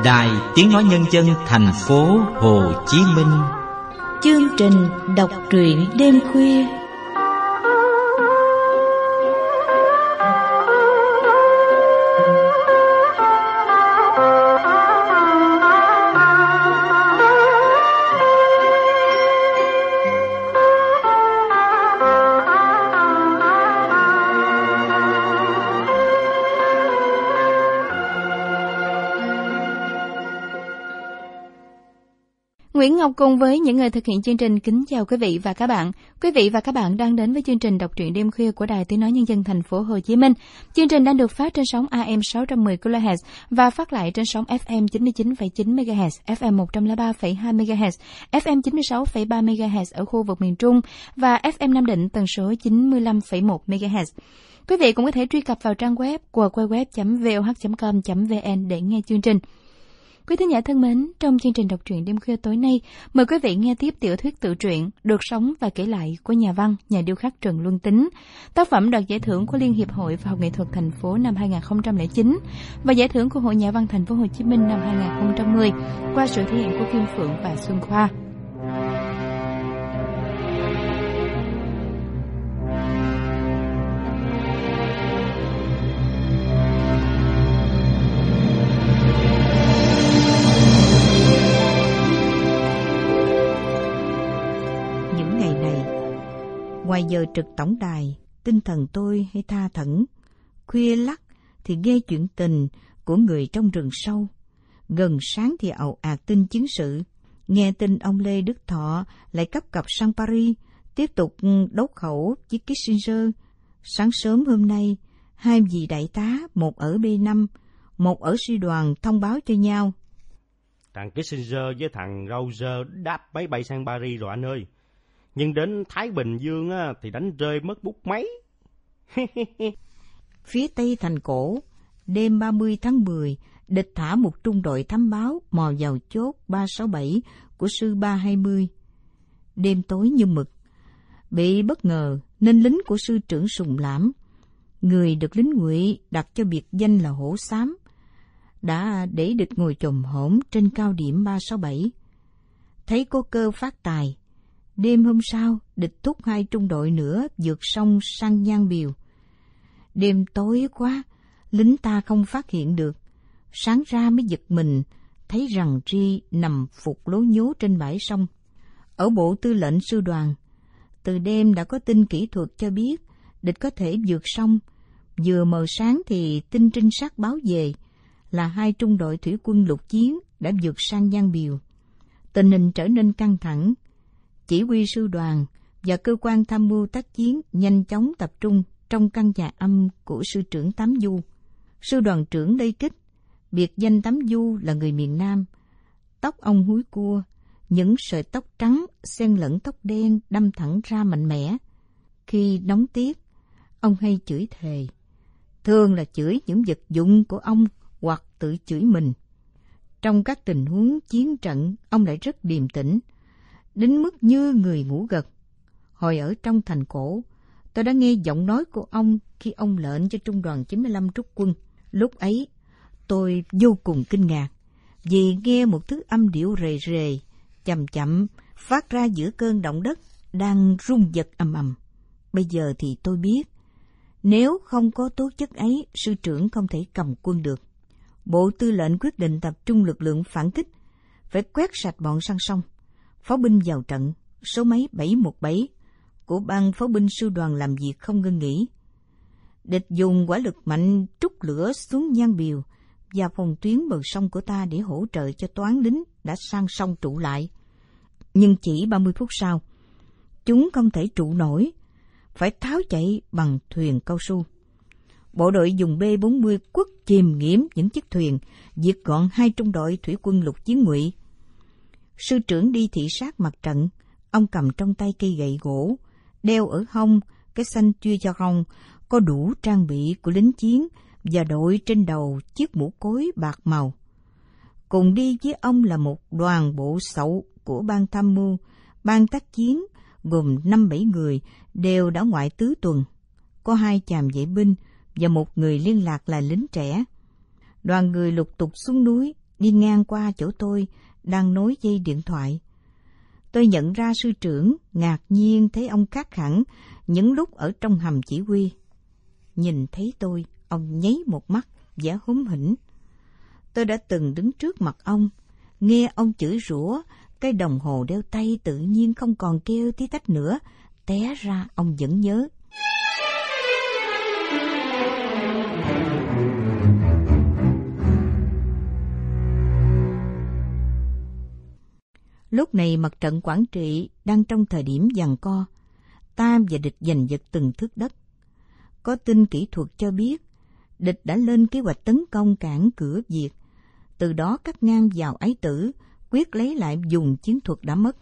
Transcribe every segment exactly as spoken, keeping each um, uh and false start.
Đài Tiếng Nói Nhân dân thành phố Hồ Chí Minh. Chương trình đọc truyện đêm khuya. Nguyễn Ngọc cùng với những người thực hiện chương trình kính chào quý vị và các bạn. Quý vị và các bạn đang đến với chương trình đọc truyện đêm khuya của Đài Tiếng Nói Nhân dân thành phố Hồ Chí Minh. Chương trình đang được phát trên sóng a em sáu trăm mười ki lô héc và phát lại trên sóng ép em chín mươi chín phẩy chín mê ga héc, ép em một trăm lẻ ba phẩy hai mê ga héc, ép em chín mươi sáu phẩy ba mê ga héc ở khu vực miền Trung và ép em Nam Định tần số chín mươi lăm phẩy một mê ga héc. Quý vị cũng có thể truy cập vào trang web w w w chấm v o h chấm com chấm v n để nghe chương trình. Quý thính giả thân mến, trong chương trình đọc truyện đêm khuya tối nay, mời quý vị nghe tiếp tiểu thuyết tự truyện Được sống và kể lại của nhà văn, nhà điêu khắc Trần Luân Tính, tác phẩm đoạt giải thưởng của Liên hiệp hội Khoa học nghệ thuật thành phố năm hai không không chín và giải thưởng của Hội Nhà văn thành phố Hồ Chí Minh năm hai không một không qua sự thể hiện của Kim Phượng và Xuân Khoa. Ngoài giờ trực tổng đài, tinh thần tôi hay tha thẩn. Khuya lắc thì nghe chuyện tình của người trong rừng sâu. Gần sáng thì ào ạt tin chiến sự. Nghe tin ông Lê Đức Thọ lại cấp cập sang Paris, tiếp tục đấu khẩu với Kissinger. Sáng sớm hôm nay, hai vị đại tá, một ở B năm, một ở sư đoàn thông báo cho nhau. Thằng Kissinger với thằng Roger đáp máy bay sang Paris rồi anh ơi. Nhưng đến Thái Bình Dương á, thì đánh rơi mất bút máy. Phía tây thành cổ, đêm ba mươi tháng mười, địch thả một trung đội thám báo mò vào chốt ba sáu bảy của sư ba hai mươi. Đêm tối như mực. Bị bất ngờ nên lính của sư trưởng Sùng Lãm, người được lính Ngụy đặt cho biệt danh là Hổ Xám, đã để địch ngồi chồm hổm trên cao điểm ba sáu bảy. Thấy có cơ phát tài, đêm hôm sau, địch thúc hai trung đội nữa vượt sông sang Giang Biều. Đêm tối quá, lính ta không phát hiện được. Sáng ra mới giật mình, thấy rằng Ri nằm phục lố nhố trên bãi sông. Ở bộ tư lệnh sư đoàn, từ đêm đã có tin kỹ thuật cho biết địch có thể vượt sông. Vừa mờ sáng thì tin trinh sát báo về là hai trung đội thủy quân lục chiến đã vượt sang Giang Biều. Tình hình trở nên căng thẳng. Chỉ huy sư đoàn và cơ quan tham mưu tác chiến nhanh chóng tập trung trong căn nhà âm của sư trưởng Tám Du. Sư đoàn trưởng Lê Kích, biệt danh Tám Du, là người miền Nam. Tóc ông húi cua, những sợi tóc trắng xen lẫn tóc đen đâm thẳng ra mạnh mẽ. Khi nóng tiết, ông hay chửi thề. Thường là chửi những vật dụng của ông hoặc tự chửi mình. Trong các tình huống chiến trận, ông lại rất điềm tĩnh, đến mức như người ngủ gật. Hồi ở trong thành cổ, tôi đã nghe giọng nói của ông khi ông lệnh cho trung đoàn chín mươi lăm rút quân. Lúc ấy, tôi vô cùng kinh ngạc, vì nghe một thứ âm điệu rề rề, chậm chậm, phát ra giữa cơn động đất, đang rung giật ầm ầm. Bây giờ thì tôi biết, nếu không có tố chất ấy, sư trưởng không thể cầm quân được. Bộ tư lệnh quyết định tập trung lực lượng phản kích, phải quét sạch bọn săn sông. Pháo binh vào trận, số máy bảy một bảy của ban pháo binh sư đoàn làm việc không ngưng nghỉ. Địch dùng hỏa lực mạnh trút lửa xuống Giang Biều và phòng tuyến bờ sông của ta để hỗ trợ cho toán lính đã sang sông trụ lại. Nhưng chỉ ba mươi phút sau, chúng không thể trụ nổi, phải tháo chạy bằng thuyền cao su. Bộ đội dùng B bốn mươi quất chìm nghiễm những chiếc thuyền, diệt gọn hai trung đội thủy quân lục chiến Ngụy. Sư trưởng đi thị sát mặt trận, ông cầm trong tay cây gậy gỗ, đeo ở hông cái xanh tua cho rong, có đủ trang bị của lính chiến và đội trên đầu chiếc mũ cối bạc màu. Cùng đi với ông là một đoàn bộ sậu của ban tham mưu, ban tác chiến gồm năm bảy người đều đã ngoại tứ tuần. Có hai chàm vệ binh và một người liên lạc là lính trẻ. Đoàn người lục tục xuống núi, đi ngang qua chỗ tôi đang nối dây điện thoại. Tôi nhận ra sư trưởng, ngạc nhiên thấy ông khác hẳn những lúc ở trong hầm chỉ huy. Nhìn thấy tôi, ông nháy một mắt, vẻ húm hỉnh. Tôi đã từng đứng trước mặt ông, nghe ông chửi rủa, cái đồng hồ đeo tay tự nhiên không còn kêu tí tách nữa, té ra ông vẫn nhớ. Lúc này mặt trận Quảng Trị đang trong thời điểm giằng co, ta và địch giành giật từng thước đất. Có tin kỹ thuật cho biết, địch đã lên kế hoạch tấn công cản cửa Việt, từ đó cắt ngang vào Ái Tử, quyết lấy lại vùng chiến thuật đã mất.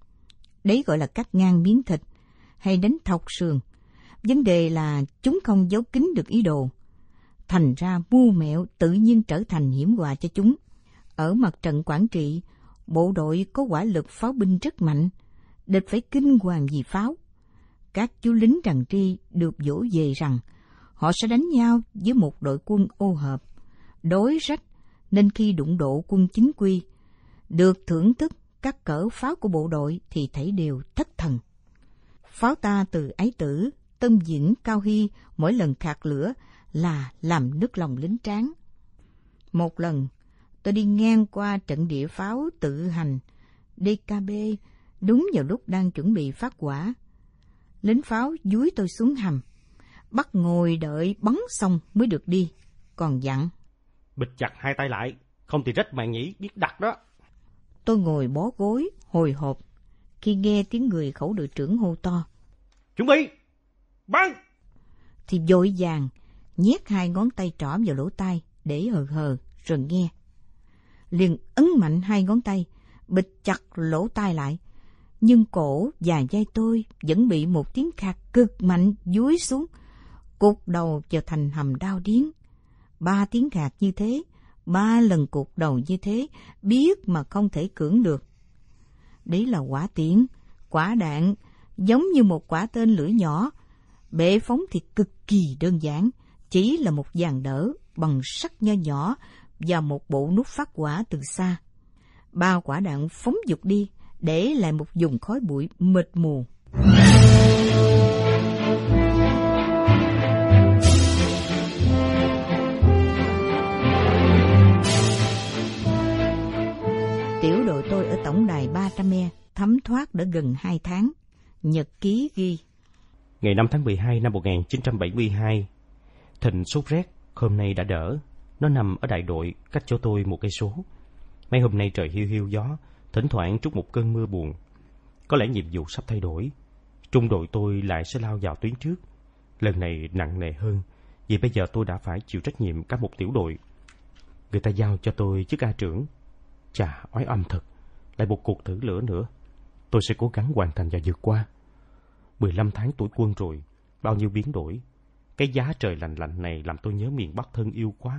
Đấy gọi là cắt ngang miếng thịt, hay đánh thọc sườn. Vấn đề là chúng không giấu kín được ý đồ. Thành ra mưu mẹo tự nhiên trở thành hiểm họa cho chúng. Ở mặt trận Quảng Trị, bộ đội có hỏa lực pháo binh rất mạnh, địch phải kinh hoàng vì pháo. Các chú lính Tràng Tri được dỗ về rằng họ sẽ đánh nhau với một đội quân ô hợp, đối rách, nên khi đụng độ quân chính quy, được thưởng thức các cỡ pháo của bộ đội thì thảy đều thất thần. Pháo ta từ Ái Tử, Tân Vĩnh, Cao Hy mỗi lần khạc lửa là làm nức lòng lính tráng. Một lần, tôi đi ngang qua trận địa pháo tự hành đê ca bê đúng vào lúc đang chuẩn bị phát hỏa. Lính pháo dúi tôi xuống hầm, bắt ngồi đợi bắn xong mới được đi, còn dặn: bịt chặt hai tay lại, không thì rách màng nhĩ, biết đặt đó. Tôi ngồi bó gối, hồi hộp, khi nghe tiếng người khẩu đội trưởng hô to: chuẩn bị, bắn! Thì vội vàng nhét hai ngón tay trỏ vào lỗ tai để hờ hờ rồi nghe. Liền ấn mạnh hai ngón tay, bịt chặt lỗ tai lại, nhưng cổ và vai tôi vẫn bị một tiếng khạc cực mạnh dúi xuống, cụt đầu vào thành hầm đao điếng. Ba tiếng khạc như thế, ba lần cụt đầu như thế, biết mà không thể cưỡng được. Đấy là quả tiễn, quả đạn giống như một quả tên lửa nhỏ. Bệ phóng thì cực kỳ đơn giản, chỉ là một dàn đỡ bằng sắt nho nhỏ và một bộ nút phát hỏa từ xa. Ba quả đạn phóng dục đi, để lại một vùng khói bụi mịt mù. Tiểu đội tôi ở tổng đài ba trăm e thấm thoát đã gần hai tháng. Nhật ký ghi: Ngày năm tháng mười hai năm một nghìn chín trăm bảy mươi hai, Thịnh sốt rét, hôm nay đã đỡ. Nó nằm ở đại đội, cách chỗ tôi một cây số. Mấy hôm nay trời hiu hiu gió, thỉnh thoảng trút một cơn mưa buồn. Có lẽ nhiệm vụ sắp thay đổi. Trung đội tôi lại sẽ lao vào tuyến trước. Lần này nặng nề hơn, vì bây giờ tôi đã phải chịu trách nhiệm cả một tiểu đội. Người ta giao cho tôi chức A trưởng. Chà, oái âm thật, lại một cuộc thử lửa nữa. Tôi sẽ cố gắng hoàn thành và vượt qua. mười lăm tháng tuổi quân rồi, bao nhiêu biến đổi. Cái giá trời lạnh lạnh này làm tôi nhớ miền Bắc thân yêu quá.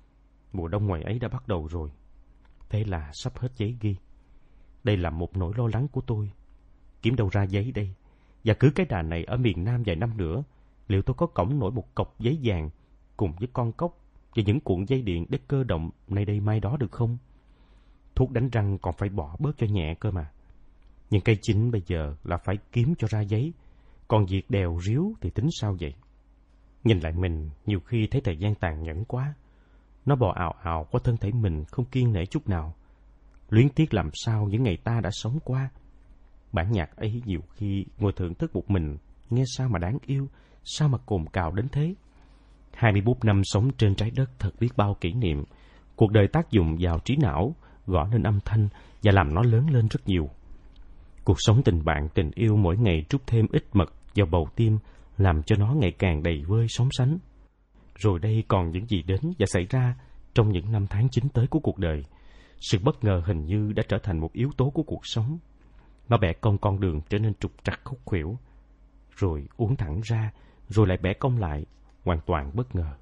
Mùa đông ngoài ấy đã bắt đầu rồi. Thế là sắp hết giấy ghi. Đây là một nỗi lo lắng của tôi. Kiếm đâu ra giấy đây? Và cứ cái đà này ở miền Nam vài năm nữa, liệu tôi có cõng nổi một cọc giấy vàng cùng với con cốc và những cuộn dây điện để cơ động nay đây mai đó được không? Thuốc đánh răng còn phải bỏ bớt cho nhẹ cơ mà. Nhưng cái chính bây giờ là phải kiếm cho ra giấy. Còn việc đèo ríu thì tính sao vậy? Nhìn lại mình, nhiều khi thấy thời gian tàn nhẫn quá. Nó bò ào ào qua thân thể mình không kiêng nể chút nào. Luyến tiếc làm sao những ngày ta đã sống qua. Bản nhạc ấy nhiều khi ngồi thưởng thức một mình, nghe sao mà đáng yêu, sao mà cồn cào đến thế. hai mươi bốn năm sống trên trái đất thật biết bao kỷ niệm. Cuộc đời tác dụng vào trí não, gõ nên âm thanh và làm nó lớn lên rất nhiều. Cuộc sống tình bạn, tình yêu mỗi ngày trút thêm ít mật vào bầu tim, làm cho nó ngày càng đầy vơi sóng sánh. Rồi đây còn những gì đến và xảy ra trong những năm tháng chín tới của cuộc đời. Sự bất ngờ hình như đã trở thành một yếu tố của cuộc sống. Nó bẻ cong con đường trở nên trục trặc khúc khuỷu, rồi uốn thẳng ra, rồi lại bẻ cong lại, hoàn toàn bất ngờ.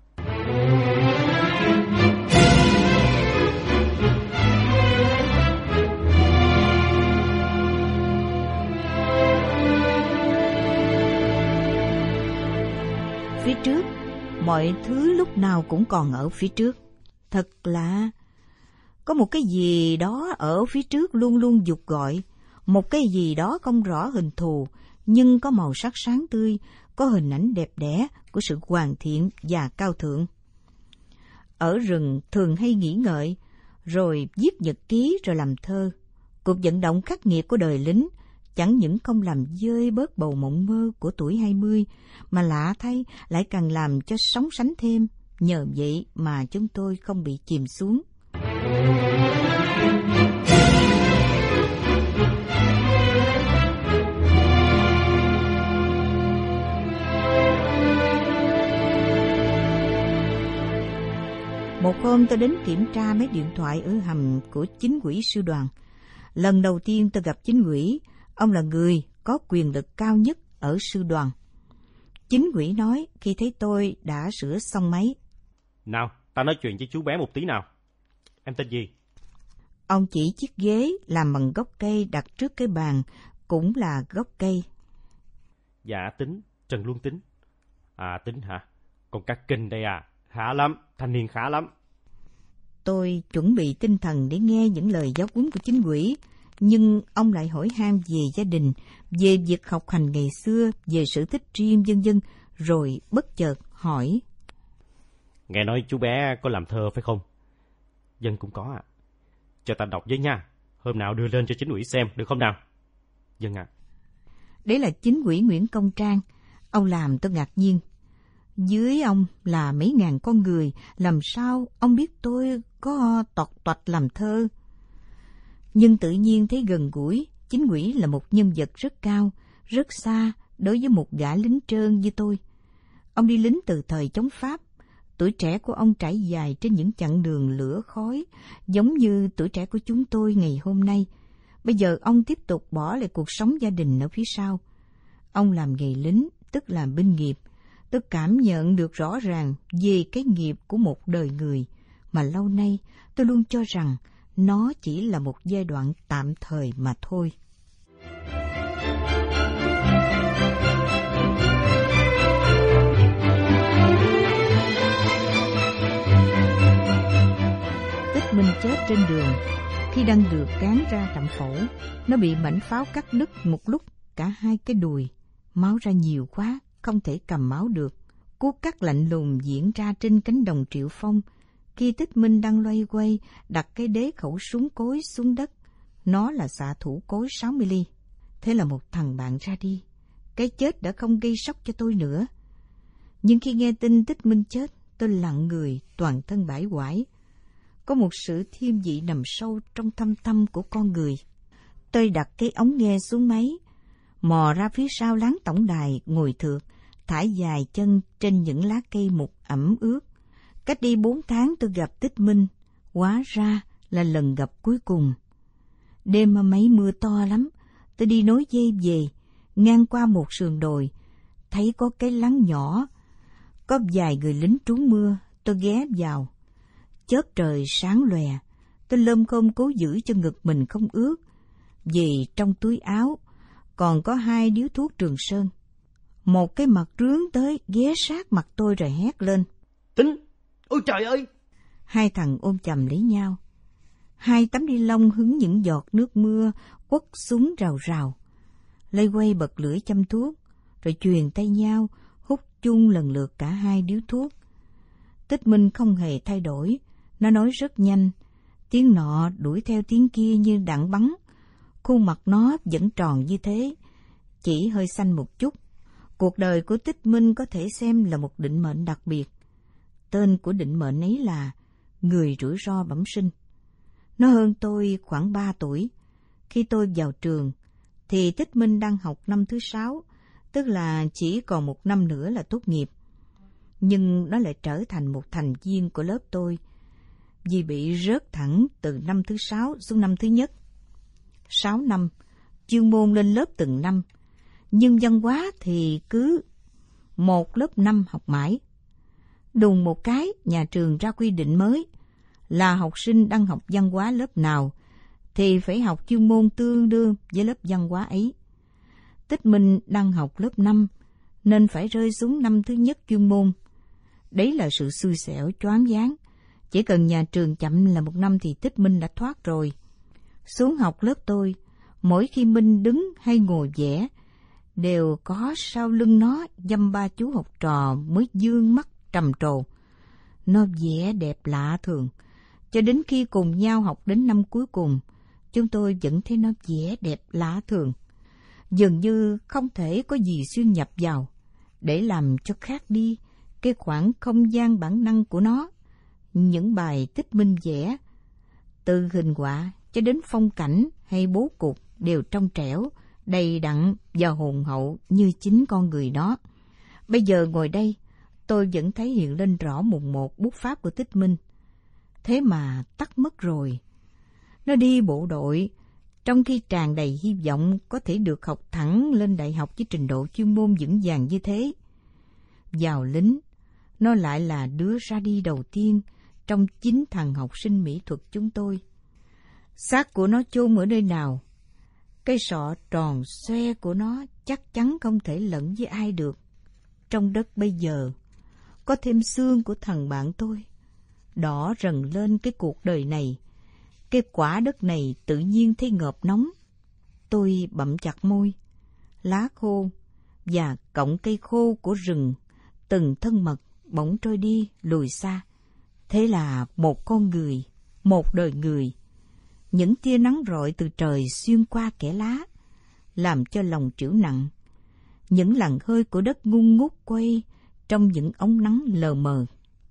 Phía trước, mọi thứ lúc nào cũng còn ở phía trước. Thật lạ. Có một cái gì đó ở phía trước luôn luôn giục gọi, một cái gì đó không rõ hình thù, nhưng có màu sắc sáng tươi, có hình ảnh đẹp đẽ của sự hoàn thiện và cao thượng. Ở rừng thường hay nghĩ ngợi, rồi viết nhật ký rồi làm thơ. Cuộc vận động khắc nghiệt của đời lính chẳng những không làm dơi bớt bầu mộng mơ của tuổi hai mươi, mà lạ thay lại càng làm cho sóng sánh thêm. Nhờ vậy mà chúng tôi không bị chìm xuống. Một hôm tôi đến kiểm tra mấy điện thoại ở hầm của chính ủy sư đoàn. Lần đầu tiên tôi gặp chính ủy, ông là người có quyền lực cao nhất ở sư đoàn. Chính ủy nói khi thấy tôi đã sửa xong máy. Nào, ta nói chuyện với chú bé một tí nào. Em tên gì? Ông chỉ chiếc ghế làm bằng gốc cây đặt trước cái bàn, cũng là gốc cây. Dạ Tính, Trần Luân Tính. À Tính hả? Còn cả Kinh đây à? Khá lắm, thanh niên khá lắm. Tôi chuẩn bị tinh thần để nghe những lời giáo huấn của chính ủy, nhưng ông lại hỏi han về gia đình, về việc học hành ngày xưa, về sở thích riêng vân vân, rồi bất chợt hỏi. Nghe nói chú bé có làm thơ phải không? Dân cũng có ạ. À. Cho ta đọc với nha, hôm nào đưa lên cho chính ủy xem, được không nào? Dân ạ. À. Đấy là chính ủy Nguyễn Công Trang. Ông làm tôi ngạc nhiên. Dưới ông là mấy ngàn con người, làm sao ông biết tôi có toạt toạch làm thơ? Nhưng tự nhiên thấy gần gũi, chính ủy là một nhân vật rất cao, rất xa đối với một gã lính trơn như tôi. Ông đi lính từ thời chống Pháp. Tuổi trẻ của ông trải dài trên những chặng đường lửa khói, giống như tuổi trẻ của chúng tôi ngày hôm nay. Bây giờ ông tiếp tục bỏ lại cuộc sống gia đình ở phía sau. Ông làm nghề lính, tức là binh nghiệp. Tôi cảm nhận được rõ ràng về cái nghiệp của một đời người, mà lâu nay tôi luôn cho rằng nó chỉ là một giai đoạn tạm thời mà thôi. Tích Minh chết trên đường. Khi đang được cán ra trạm phẫu, nó bị mảnh pháo cắt đứt một lúc cả hai cái đùi. Máu ra nhiều quá, không thể cầm máu được. Cú cắt lạnh lùng diễn ra trên cánh đồng Triệu Phong. Khi Tích Minh đang loay quay đặt cái đế khẩu súng cối xuống đất, nó là xạ thủ cối sáu mươi ly. Thế là một thằng bạn ra đi. Cái chết đã không gây sốc cho tôi nữa. Nhưng khi nghe tin Tích Minh chết, tôi lặng người, toàn thân bãi quải. Có một sự thiên vị nằm sâu trong thâm tâm của con người. Tôi đặt cái ống nghe xuống máy, mò ra phía sau láng tổng đài ngồi thượt, thả dài chân trên những lá cây mục ẩm ướt. Cách đi bốn tháng tôi gặp Tích Minh, hóa ra là lần gặp cuối cùng. Đêm mà mấy mưa to lắm, tôi đi nối dây về, ngang qua một sườn đồi, thấy có cái lắng nhỏ, có vài người lính trú mưa, tôi ghé vào. Chớp trời sáng lòe, tôi lơm khôm cố giữ cho ngực mình không ướt, vì trong túi áo còn có hai điếu thuốc Trường Sơn. Một cái mặt rướn tới ghé sát mặt tôi rồi hét lên. Tính! Ôi trời ơi! Hai thằng ôm chầm lấy nhau. Hai tấm ni lông hứng những giọt nước mưa quất xuống rào rào. Lây quay bật lưỡi châm thuốc, rồi chuyền tay nhau, hút chung lần lượt cả hai điếu thuốc. Tích Minh không hề thay đổi, nó nói rất nhanh. Tiếng nọ đuổi theo tiếng kia như đạn bắn. Khuôn mặt nó vẫn tròn như thế, chỉ hơi xanh một chút. Cuộc đời của Tích Minh có thể xem là một định mệnh đặc biệt. Tên của định mệnh ấy là người rủi ro bẩm sinh. Nó hơn tôi khoảng ba tuổi. Khi tôi vào trường, thì Tích Minh đang học năm thứ sáu, tức là chỉ còn một năm nữa là tốt nghiệp. Nhưng nó lại trở thành một thành viên của lớp tôi, vì bị rớt thẳng từ năm thứ sáu xuống năm thứ nhất. Sáu năm, chuyên môn lên lớp từng năm, nhưng văn hóa thì cứ một lớp năm học mãi. Đùng một cái, nhà trường ra quy định mới là học sinh đang học văn hóa lớp nào thì phải học chuyên môn tương đương với lớp văn hóa ấy. Tích Minh đang học lớp năm nên phải rơi xuống năm thứ nhất chuyên môn. Đấy là sự xui xẻo choáng váng, Chỉ cần nhà trường chậm là một năm thì Tích Minh đã thoát rồi. Xuống học lớp tôi, mỗi khi Minh đứng hay ngồi vẽ, đều có sau lưng nó dăm ba chú học trò mới dương mắt trầm trồ. Nó vẽ đẹp lạ thường, cho đến khi cùng nhau học đến năm cuối cùng, chúng tôi vẫn thấy nó vẽ đẹp lạ thường. Dường như không thể có gì xuyên nhập vào, để làm cho khác đi cái khoảng không gian bản năng của nó. Những bài Tích Minh vẽ, từ hình họa cho đến phong cảnh hay bố cục đều trong trẻo, đầy đặn và hồn hậu như chính con người đó. Bây giờ ngồi đây, tôi vẫn thấy hiện lên rõ mồn một bút pháp của Tích Minh. Thế mà tắt mất rồi. Nó đi bộ đội, trong khi tràn đầy hy vọng có thể được học thẳng lên đại học với trình độ chuyên môn vững vàng như thế. Vào lính, nó lại là đứa ra đi đầu tiên trong chín thằng học sinh mỹ thuật chúng tôi. Xác của nó chôn ở nơi nào? Cây sọ tròn xoe của nó chắc chắn không thể lẫn với ai được. Trong đất bây giờ, có thêm xương của thằng bạn tôi, đỏ rần lên cái cuộc đời này. Cái quả đất này tự nhiên thấy ngợp nóng. Tôi bặm chặt môi. Lá khô và cọng cây khô của rừng, từng thân mật bỗng trôi đi lùi xa. Thế là một con người, một đời người. Những tia nắng rọi từ trời xuyên qua kẽ lá, làm cho lòng trĩu nặng. Những làn hơi của đất ngun ngút quay trong những ống nắng lờ mờ.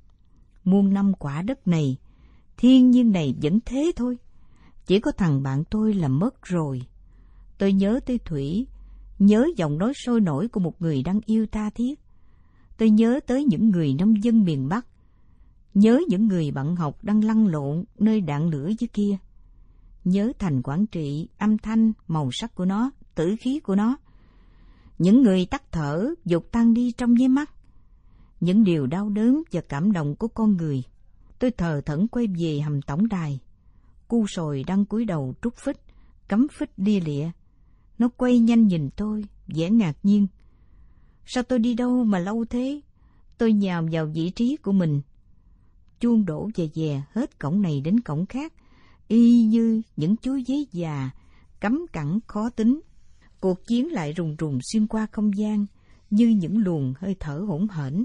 Muôn năm quả đất này, thiên nhiên này vẫn thế thôi. Chỉ có thằng bạn tôi là mất rồi. Tôi nhớ tới Thủy, nhớ giọng nói sôi nổi của một người đang yêu tha thiết. Tôi nhớ tới những người nông dân miền Bắc, nhớ những người bạn học đang lăn lộn nơi đạn lửa dưới kia. Nhớ thành Quảng Trị, âm thanh, màu sắc của nó, tử khí của nó. Những người tắt thở, dục tan đi trong nháy mắt. Những điều đau đớn và cảm động của con người. Tôi thờ thẫn quay về hầm tổng đài. Cu sồi đang cúi đầu trút phích, cắm phích lia lịa. Nó quay nhanh nhìn tôi, vẻ ngạc nhiên. Sao tôi đi đâu mà lâu thế? Tôi nhào vào vị trí của mình. Chuông đổ về dè hết cổng này đến cổng khác, y như những chuỗi giấy già, cắm cẳng khó tính. Cuộc chiến lại rùng rùng xuyên qua không gian, như những luồng hơi thở hỗn hển.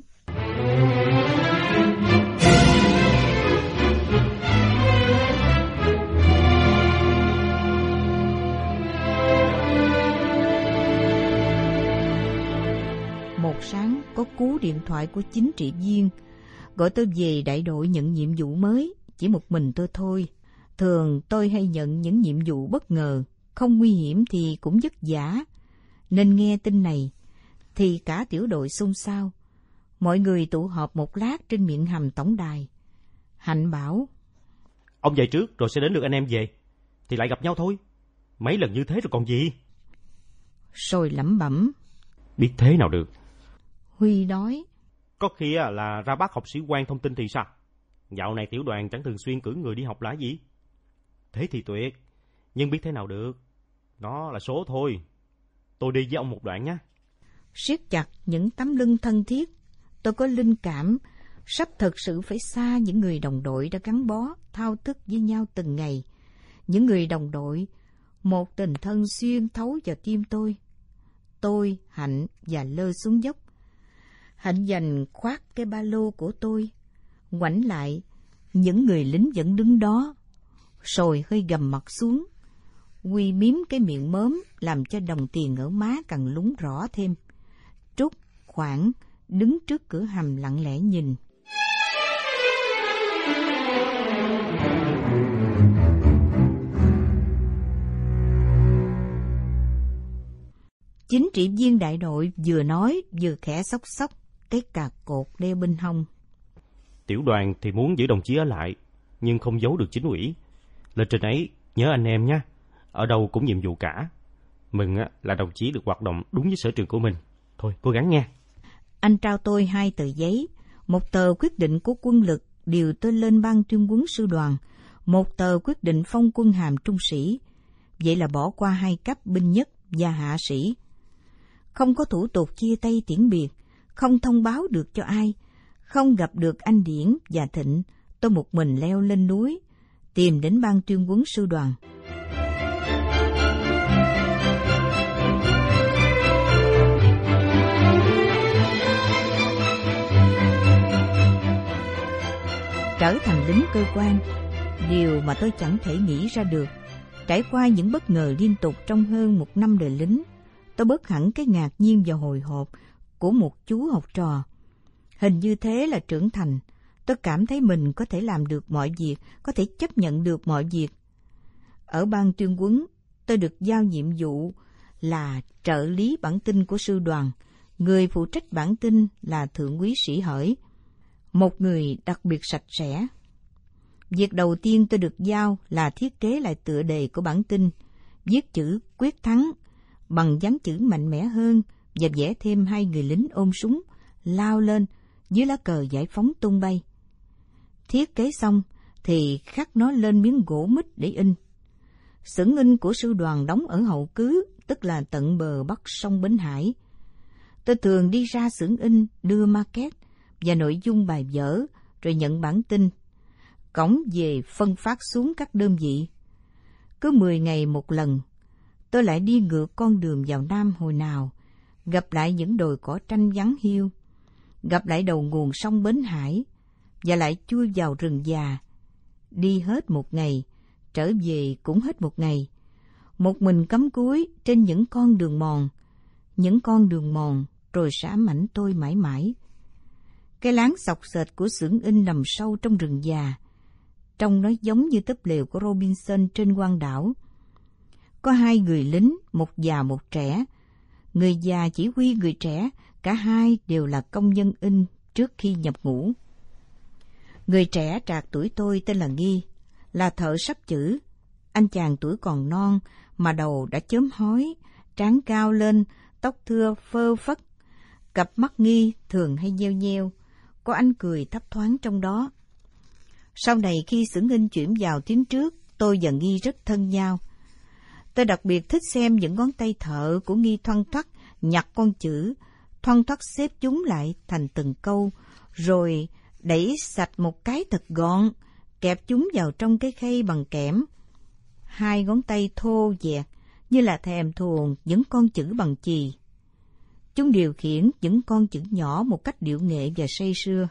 Một sáng có cú điện thoại của chính trị viên gọi tôi về đại đội nhận nhiệm vụ mới. Chỉ một mình tôi thôi. Thường tôi hay nhận những nhiệm vụ bất ngờ, không nguy hiểm thì cũng vất vả. Nên nghe tin này thì cả tiểu đội xôn xao. Mọi người tụ họp một lát trên miệng hầm tổng đài. Hạnh bảo: Ông về trước rồi sẽ đến lượt anh em về, thì lại gặp nhau thôi. Mấy lần như thế rồi còn gì. Rồi lẩm bẩm: Biết thế nào được. Huy nói: Có khi là ra bác học sĩ quan thông tin thì sao? Dạo này tiểu đoàn chẳng thường xuyên cử người đi học là gì. Thế thì tuyệt, nhưng biết thế nào được. Nó là số thôi. Tôi đi với ông một đoạn nhé. Siết chặt những tấm lưng thân thiết, tôi có linh cảm sắp thật sự phải xa những người đồng đội đã gắn bó, thao thức với nhau từng ngày. Những người đồng đội, một tình thân xuyên thấu vào tim tôi. Tôi, Hạnh và lơ xuống dốc. Hạnh giành khoác cái ba lô của tôi, ngoảnh lại, những người lính vẫn đứng đó. Rồi hơi gầm mặt xuống. Huy miếm cái miệng mớm làm cho đồng tiền ở má càng lúng rõ thêm. Trúc, Khoảng đứng trước cửa hầm lặng lẽ nhìn. Chính trị viên đại đội vừa nói vừa khẽ xốc xốc cái cà cột đeo bên hông. Tiểu đoàn thì muốn giữ đồng chí ở lại, nhưng không giấu được chính ủy. Lên trên ấy nhớ anh em nhé, ở đâu cũng nhiệm vụ cả. Mừng là đồng chí được hoạt động đúng với sở trường của mình. Thôi cố gắng nha. Anh trao tôi hai tờ giấy, một tờ quyết định của quân lực điều tôi lên ban tuyên huấn sư đoàn, một tờ quyết định phong quân hàm trung sĩ. Vậy là bỏ qua hai cấp binh nhất và hạ sĩ. Không có thủ tục chia tay tiễn biệt, không thông báo được cho ai, không gặp được anh Điển và Thịnh, tôi một mình leo lên núi, tìm đến ban tuyên huấn sư đoàn. Trở thành lính cơ quan, điều mà tôi chẳng thể nghĩ ra được. Trải qua những bất ngờ liên tục trong hơn một năm đời lính, tôi bớt hẳn cái ngạc nhiên và hồi hộp của một chú học trò. Hình như thế là trưởng thành. Tôi cảm thấy mình có thể làm được mọi việc, có thể chấp nhận được mọi việc. Ở ban tuyên huấn, tôi được giao nhiệm vụ là trợ lý bản tin của sư đoàn. Người phụ trách bản tin là thượng úy Sĩ Hởi, một người đặc biệt sạch sẽ. Việc đầu tiên tôi được giao là thiết kế lại tựa đề của bản tin, viết chữ quyết thắng bằng dáng chữ mạnh mẽ hơn và vẽ thêm hai người lính ôm súng lao lên dưới lá cờ giải phóng tung bay. Thiết kế xong thì khắc nó lên miếng gỗ mít để in. Xưởng in của sư đoàn đóng ở Hậu Cứ, tức là tận bờ bắc sông Bến Hải. Tôi thường đi ra xưởng in đưa maquette và nội dung bài vở, rồi nhận bản tin, cõng về phân phát xuống các đơn vị. Cứ mười ngày một lần, tôi lại đi ngược con đường vào Nam hồi nào, gặp lại những đồi cỏ tranh vắng hiu, gặp lại đầu nguồn sông Bến Hải, và lại chui vào rừng già. Đi hết một ngày, trở về cũng hết một ngày. Một mình cắm cúi trên những con đường mòn, những con đường mòn rồi sẽ ám ảnh tôi mãi mãi. Cái láng xộc xệch của xưởng in nằm sâu trong rừng già, trông nó giống như túp lều của Robinson trên hoang đảo. Có hai người lính, một già một trẻ. Người già chỉ huy người trẻ, cả hai đều là công nhân in trước khi nhập ngũ. Người trẻ trạc tuổi tôi tên là Nghi, là thợ sắp chữ. Anh chàng tuổi còn non mà đầu đã chớm hói, trán cao lên, tóc thưa phơ phất. Cặp mắt Nghi thường hay nheo nheo, có ánh cười thấp thoáng trong đó. Sau này khi xưởng in chuyển vào tuyến trước, tôi và Nghi rất thân nhau. Tôi đặc biệt thích xem những ngón tay thợ của Nghi thoăn thoắt nhặt con chữ, thoăn thoắt xếp chúng lại thành từng câu, rồi đẩy sạch một cái thật gọn, kẹp chúng vào trong cái khay bằng kẽm. Hai ngón tay thô dẹt như là thèm thuồng những con chữ bằng chì. Chúng điều khiển những con chữ nhỏ một cách điệu nghệ và say sưa.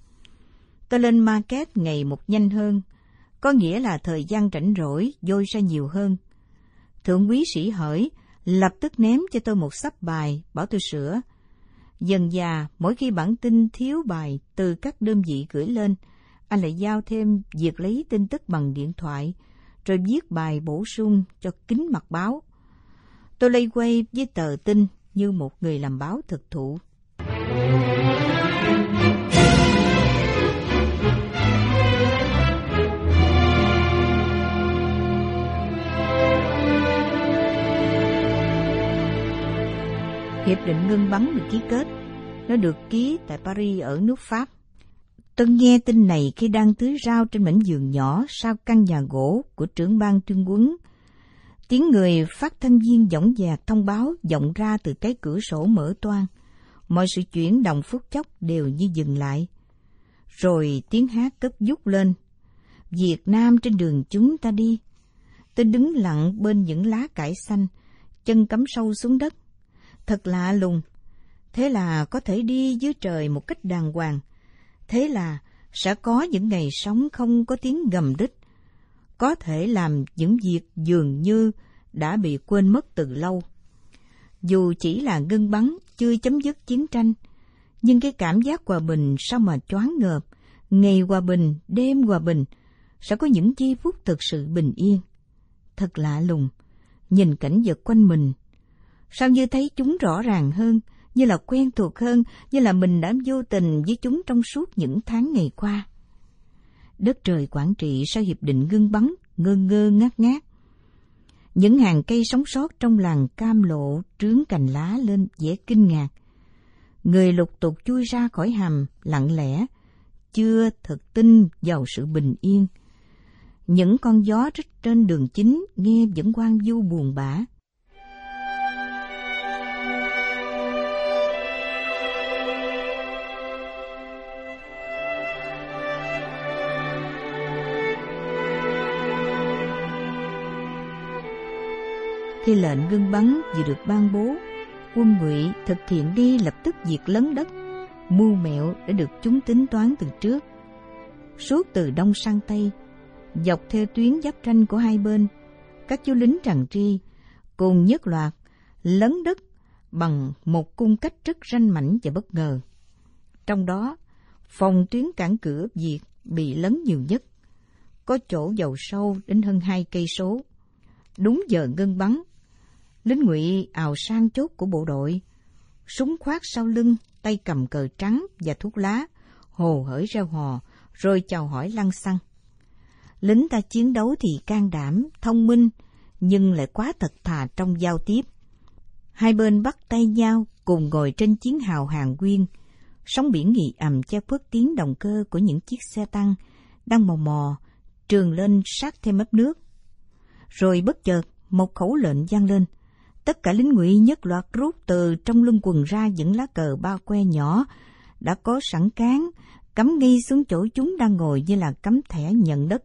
Tôi lên market ngày một nhanh hơn, có nghĩa là thời gian rảnh rỗi dôi ra nhiều hơn. Thượng úy Sĩ Hởi lập tức ném cho tôi một xấp bài, bảo tôi sửa. Dần dà, mỗi khi bản tin thiếu bài từ các đơn vị gửi lên, anh lại giao thêm việc lấy tin tức bằng điện thoại, rồi viết bài bổ sung cho kín mặt báo. Tôi lây quay với tờ tin như một người làm báo thực thụ. Hiệp định ngưng bắn được ký kết. Nó được ký tại Paris ở nước Pháp. Tôi nghe tin này khi đang tưới rau trên mảnh vườn nhỏ sau căn nhà gỗ của trưởng ban tuyên huấn. Tiếng người phát thanh viên dõng dạc thông báo vọng ra từ cái cửa sổ mở toang. Mọi sự chuyển động phút chốc đều như dừng lại. Rồi tiếng hát cất vút lên. Việt Nam trên đường chúng ta đi. Tôi đứng lặng bên những lá cải xanh, chân cắm sâu xuống đất. Thật lạ lùng. Thế là có thể đi dưới trời một cách đàng hoàng. Thế là sẽ có những ngày sống không có tiếng gầm rít. Có thể làm những việc dường như đã bị quên mất từ lâu. Dù chỉ là ngưng bắn, chưa chấm dứt chiến tranh, nhưng cái cảm giác hòa bình sao mà choáng ngợp. Ngày hòa bình, đêm hòa bình, sẽ có những giây phút thực sự bình yên. Thật lạ lùng, nhìn cảnh vật quanh mình, sao như thấy chúng rõ ràng hơn, như là quen thuộc hơn, như là mình đã vô tình với chúng trong suốt những tháng ngày qua. Đất trời Quảng Trị sau hiệp định ngưng bắn ngơ ngơ ngát ngát. Những hàng cây sống sót trong làng cam lộ trướng cành lá lên vẻ kinh ngạc. Người lục tục chui ra khỏi hầm lặng lẽ, chưa thực tin vào sự bình yên. Những con gió rít trên đường chính nghe vẫn hoang vu buồn bã. Khi lệnh ngưng bắn vừa được ban bố, quân Ngụy thực hiện đi lập tức diệt lấn đất. Mưu mẹo đã được chúng tính toán từ trước. Suốt từ đông sang tây, dọc theo tuyến giáp ranh của hai bên, các chú lính Tràng Tri cùng nhất loạt lấn đất bằng một cung cách rất ranh mãnh và bất ngờ. Trong đó, phòng tuyến cản cửa Việt bị lấn nhiều nhất, có chỗ dầu sâu đến hơn hai cây số. Đúng giờ ngưng bắn, lính Ngụy ào sang chốt của bộ đội, súng khoác sau lưng, tay cầm cờ trắng và thuốc lá, hồ hởi reo hò, rồi chào hỏi lăng xăng. Lính ta chiến đấu thì can đảm, thông minh, nhưng lại quá thật thà trong giao tiếp. Hai bên bắt tay nhau cùng ngồi trên chiến hào hàng quyên. Sóng biển nghì ầm che khuất tiếng động cơ của những chiếc xe tăng đang mò mò trườn lên sát thêm mép nước. Rồi bất chợt một khẩu lệnh vang lên. Tất cả lính Ngụy nhất loạt rút từ trong lưng quần ra những lá cờ ba que nhỏ đã có sẵn cán, cắm ngay xuống chỗ chúng đang ngồi như là cắm thẻ nhận đất.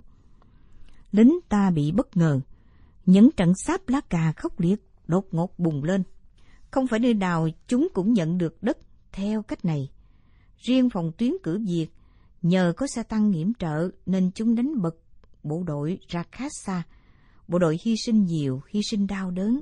Lính ta bị bất ngờ, những trận sáp lá cà khốc liệt đột ngột bùng lên. Không phải nơi nào chúng cũng nhận được đất theo cách này. Riêng phòng tuyến cử Việt, nhờ có xe tăng yểm trợ nên chúng đánh bật bộ đội ra khá xa. Bộ đội hy sinh nhiều, hy sinh đau đớn.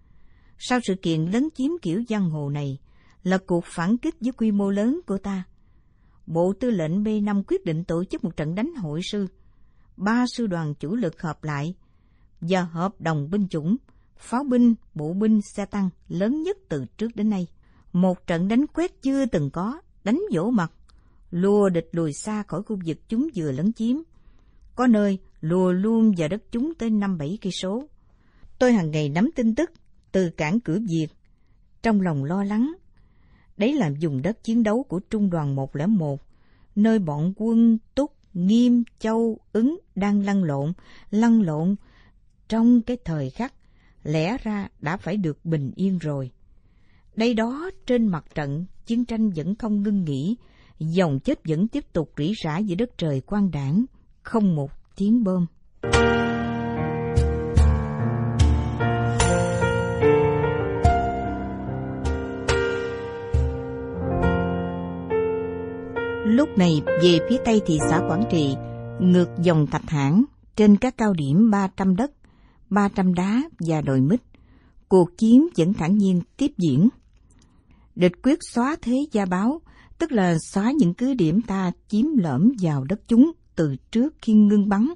Sau sự kiện lấn chiếm kiểu giang hồ này là cuộc phản kích với quy mô lớn của ta. Bộ Tư lệnh B năm quyết định tổ chức một trận đánh hội sư. Ba sư đoàn chủ lực hợp lại và hợp đồng binh chủng, pháo binh, bộ binh, xe tăng lớn nhất từ trước đến nay. Một trận đánh quét chưa từng có, đánh vỗ mặt, lùa địch lùi xa khỏi khu vực chúng vừa lấn chiếm. Có nơi lùa luôn vào đất chúng tới năm bảy cây số. Tôi hàng ngày nắm tin tức từ cảng cửa Việt, trong lòng lo lắng. Đấy là vùng đất chiến đấu của trung đoàn một không một, nơi bọn quân Túc, Nghiêm, Châu, Ứng đang lăn lộn, lăn lộn trong cái thời khắc lẽ ra đã phải được bình yên rồi. Đây đó, trên mặt trận, chiến tranh vẫn không ngưng nghỉ, dòng chết vẫn tiếp tục rỉ rả giữa đất trời quang đảng, không một tiếng bom. Lúc này về phía tây thị xã Quảng Trị, ngược dòng Thạch Hãn, trên các cao điểm ba trăm đất, ba trăm đá và đồi mít, cuộc chiến vẫn thản nhiên tiếp diễn. Địch quyết xóa thế gia báo, tức là xóa những cứ điểm ta chiếm lởm vào đất chúng từ trước khi ngưng bắn.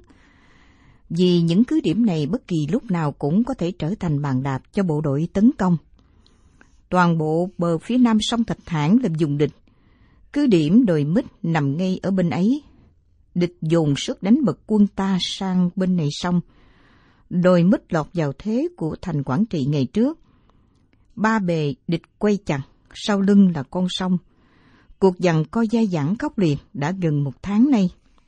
Vì những cứ điểm này bất kỳ lúc nào cũng có thể trở thành bàn đạp cho bộ đội tấn công. Toàn bộ bờ phía nam sông Thạch Hãn là vùng địch. Cứ điểm đồi mít nằm ngay ở bên ấy. Địch dồn sức đánh bật quân ta sang bên này sông. Đồi mít lọt vào thế của thành Quảng Trị ngày trước. Ba bề địch quay chặt, sau lưng là con sông. Cuộc giằng co dai dẳng khốc liệt đã gần một tháng nay.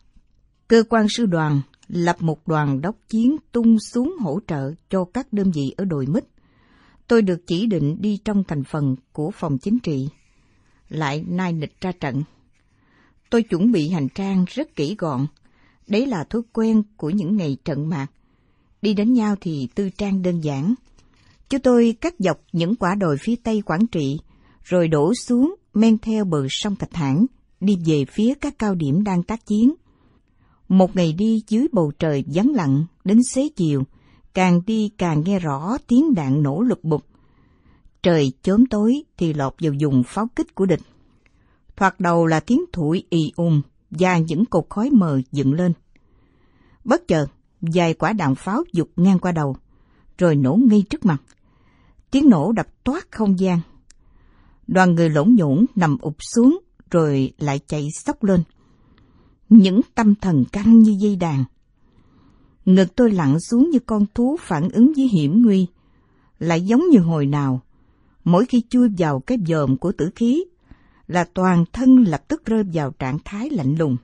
Cơ quan sư đoàn lập một đoàn đốc chiến tung xuống hỗ trợ cho các đơn vị ở đồi mít. Tôi được chỉ định đi trong thành phần của phòng chính trị, lại nai nịch ra trận. Tôi chuẩn bị hành trang rất kỹ gọn. Đấy là thói quen của những ngày trận mạc. Đi đánh nhau thì tư trang đơn giản. Chúng tôi cắt dọc những quả đồi phía tây Quảng Trị, rồi đổ xuống men theo bờ sông Thạch Hãn, đi về phía các cao điểm đang tác chiến. Một ngày đi dưới bầu trời vắng lặng, đến xế chiều, càng đi càng nghe rõ tiếng đạn nổ lụp bụp. Trời chớm tối thì lọt vào vùng pháo kích của địch. Thoạt đầu là tiếng thủi ì ùm và những cột khói mờ dựng lên. Bất chợt, vài quả đạn pháo vụt ngang qua đầu, rồi nổ ngay trước mặt. Tiếng nổ đập toát không gian. Đoàn người lổn nhổn nằm ụp xuống, rồi lại chạy xốc lên. Những tâm thần căng như dây đàn. Ngực tôi lặn xuống như con thú phản ứng với hiểm nguy. Lại giống như hồi nào, mỗi khi chui vào cái vòm của tử khí, là toàn thân lập tức rơi vào trạng thái lạnh lùng.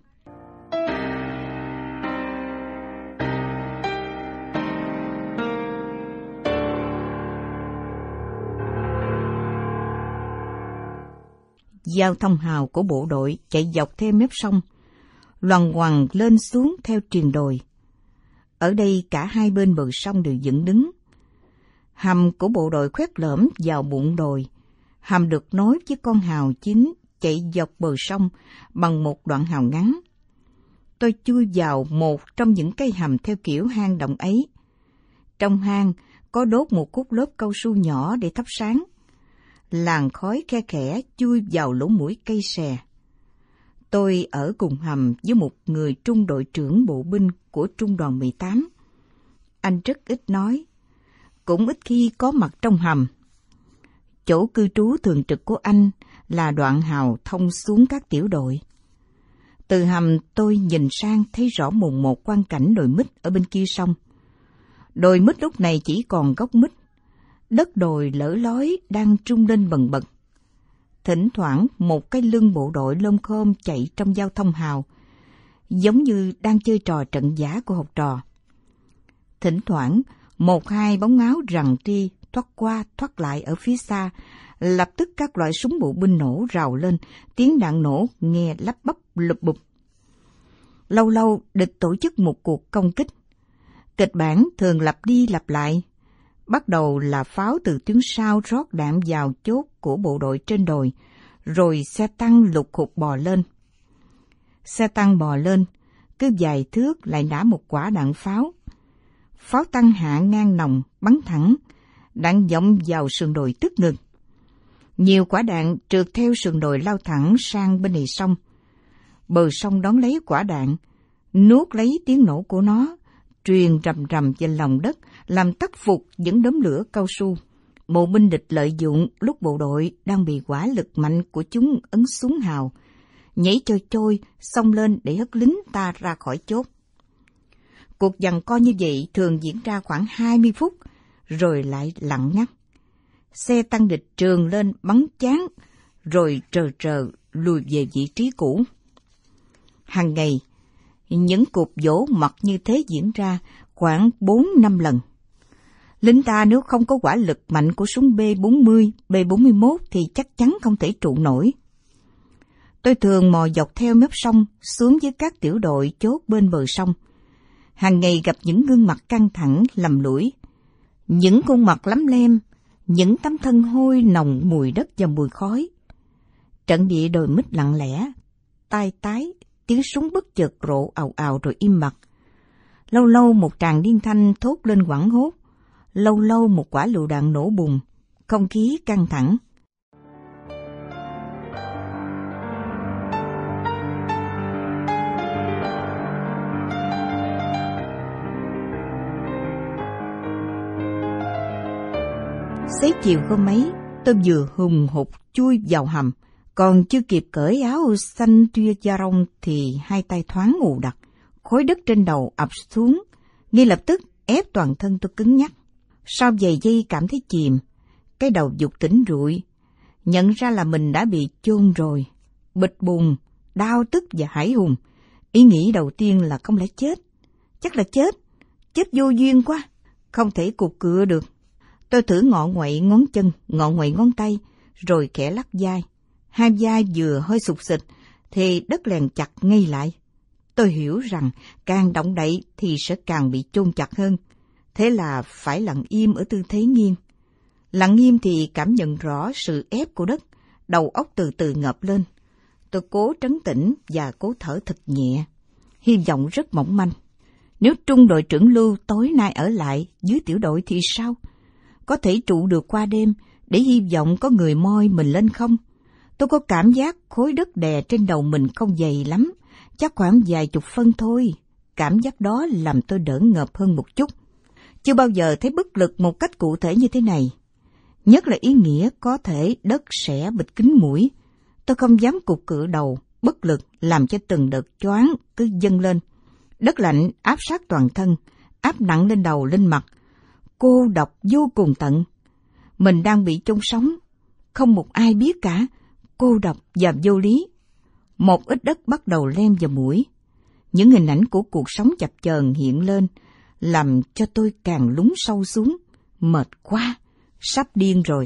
Giao thông hào của bộ đội chạy dọc theo mép sông, loằng ngoằng lên xuống theo triền đồi. Ở đây cả hai bên bờ sông đều dựng đứng. Hầm của bộ đội khoét lõm vào bụng đồi. Hầm được nối với con hào chính chạy dọc bờ sông bằng một đoạn hào ngắn. Tôi chui vào một trong những cây hầm theo kiểu hang động ấy. Trong hang có đốt một khúc lớp cao su nhỏ để thắp sáng. Làn khói khe khẽ chui vào lỗ mũi cây sè. Tôi ở cùng hầm với một người trung đội trưởng bộ binh của trung đoàn mười tám. Anh rất ít nói, cũng ít khi có mặt trong hầm. Chỗ cư trú thường trực của anh là đoạn hào thông xuống các tiểu đội. Từ hầm tôi nhìn sang thấy rõ mồn một quang cảnh đồi mít ở bên kia sông. Đồi mít lúc này chỉ còn gốc mít. Đất đồi lở lói đang trung lên bần bật. Thỉnh thoảng một cái lưng bộ đội lôm khôm chạy trong giao thông hào, giống như đang chơi trò trận giả của học trò. Thỉnh thoảng một hai bóng áo rằn tri thoát qua thoát lại ở phía xa, lập tức các loại súng bộ binh nổ rào lên, tiếng đạn nổ nghe lắp bắp lụp bụp. Lâu lâu địch tổ chức một cuộc công kích. Kịch bản thường lặp đi lặp lại. Bắt đầu là pháo từ tuyến sau rót đạn vào chốt của bộ đội trên đồi, rồi xe tăng lục khục bò lên. Xe tăng bò lên, cứ vài thước lại nã một quả đạn pháo. Pháo tăng hạ ngang nòng, bắn thẳng, đạn vọng vào sườn đồi tức ngừng. Nhiều quả đạn trượt theo sườn đồi lao thẳng sang bên này sông. Bờ sông đón lấy quả đạn, nuốt lấy tiếng nổ của nó, truyền rầm rầm trên lòng đất, làm tắt phục những đốm lửa cao su. Bộ binh địch lợi dụng lúc bộ đội đang bị hỏa lực mạnh của chúng ấn xuống hào, nhảy trôi trôi, xông lên để hất lính ta ra khỏi chốt. Cuộc giằng co như vậy thường diễn ra khoảng hai mươi phút, rồi lại lặng ngắt. Xe tăng địch trường lên bắn chán, rồi trờ trờ lùi về vị trí cũ. Hàng ngày, những cuộc dỗ mặt như thế diễn ra khoảng bốn năm lần. Lính ta nếu không có hỏa lực mạnh của súng B bốn mươi, B bốn mươi mốt thì chắc chắn không thể trụ nổi. Tôi thường mò dọc theo mép sông xuống với các tiểu đội chốt bên bờ sông. Hàng ngày gặp những gương mặt căng thẳng, lầm lũi, những khuôn mặt lấm lem, những tấm thân hôi nồng mùi đất và mùi khói. Trận địa đồi mít lặng lẽ, tai tái, tiếng súng bất chợt rộ ào ào rồi im bặt. Lâu lâu một tràng điên thanh thốt lên hoảng hốt, lâu lâu một quả lựu đạn nổ bùng, không khí căng thẳng. Xế chiều hôm ấy, tôi vừa hùng hục chui vào hầm, còn chưa kịp cởi áo xanh tua da rong thì hai tay thoáng ù đặc, khối đất trên đầu ập xuống, ngay lập tức ép toàn thân tôi cứng nhắc. Sau vài giây cảm thấy chìm, cái đầu giục tỉnh rụi, nhận ra là mình đã bị chôn rồi, bịch bùng, đau tức và hãi hùng. Ý nghĩ đầu tiên là không lẽ chết, chắc là chết, chết vô duyên quá, không thể cụt cựa được. Tôi thử ngọ nguậy ngón chân, ngọ nguậy ngón tay, rồi khẽ lắc vai. Hai vai vừa hơi sụt xịt, thì đất lèn chặt ngay lại. Tôi hiểu rằng càng động đậy thì sẽ càng bị chôn chặt hơn. Thế là phải lặng im ở tư thế nghiêng. Lặng im thì cảm nhận rõ sự ép của đất, đầu óc từ từ ngập lên. Tôi cố trấn tĩnh và cố thở thật nhẹ. Hy vọng rất mỏng manh. Nếu trung đội trưởng Lưu tối nay ở lại dưới tiểu đội thì sao? Có thể trụ được qua đêm để hy vọng có người moi mình lên không? Tôi có cảm giác khối đất đè trên đầu mình không dày lắm, chắc khoảng vài chục phân thôi. Cảm giác đó làm tôi đỡ ngợp hơn một chút. Chưa bao giờ thấy bất lực một cách cụ thể như thế này. Nhất là ý nghĩa có thể đất sẽ bịt kín mũi. Tôi không dám cụt cựa đầu, bất lực làm cho từng đợt choáng cứ dâng lên. Đất lạnh áp sát toàn thân, áp nặng lên đầu lên mặt. Cô độc vô cùng tận. Mình đang bị chôn sống, không một ai biết cả, cô độc và vô lý. Một ít đất bắt đầu lem vào mũi. Những hình ảnh của cuộc sống chập chờn hiện lên, làm cho tôi càng lún sâu xuống. Mệt quá, sắp điên rồi.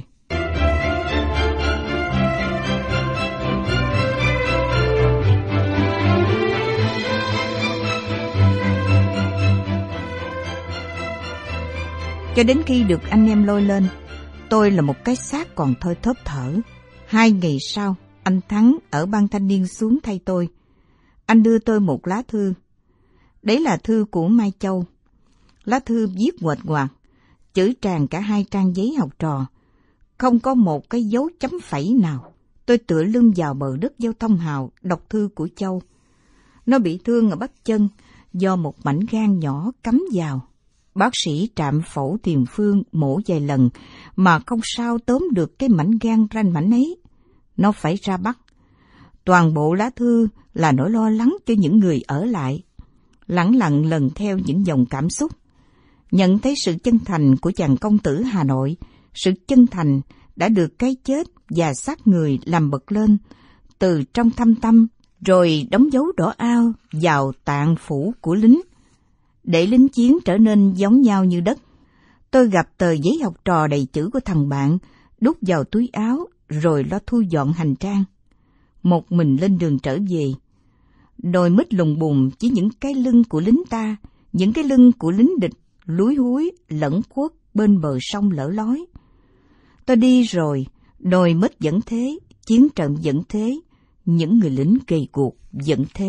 Cho đến khi được anh em lôi lên, tôi là một cái xác còn thoi thóp thở. Hai ngày sau, anh Thắng ở ban thanh niên xuống thay tôi. Anh đưa tôi một lá thư. Đấy là thư của Mai Châu. Lá thư viết nguệch ngoạc, chữ tràn cả hai trang giấy học trò, không có một cái dấu chấm phẩy nào. Tôi tựa lưng vào bờ đất giao thông hào, đọc thư của Châu. Nó bị thương ở bắp chân do một mảnh gan nhỏ cắm vào. Bác sĩ Trạm Phẫu Tiền Phương mổ vài lần mà không sao tóm được cái mảnh gan ranh mảnh ấy. Nó phải ra Bắc. Toàn bộ lá thư là nỗi lo lắng cho những người ở lại. Lẳng lặng lần theo những dòng cảm xúc. Nhận thấy sự chân thành của chàng công tử Hà Nội, sự chân thành đã được cái chết và xác người làm bật lên từ trong thâm tâm, rồi đóng dấu đỏ ao vào tạng phủ của lính, để lính chiến trở nên giống nhau như đất. Tôi gặp tờ giấy học trò đầy chữ của thằng bạn, đút vào túi áo, rồi lo thu dọn hành trang. Một mình lên đường trở về. Đồi mít lùng bùng chỉ những cái lưng của lính ta, những cái lưng của lính địch, lúi húi, lẫn quất bên bờ sông lở lói. Tôi đi rồi, đồi mít vẫn thế, chiến trận vẫn thế, những người lính gầy guộc vẫn thế.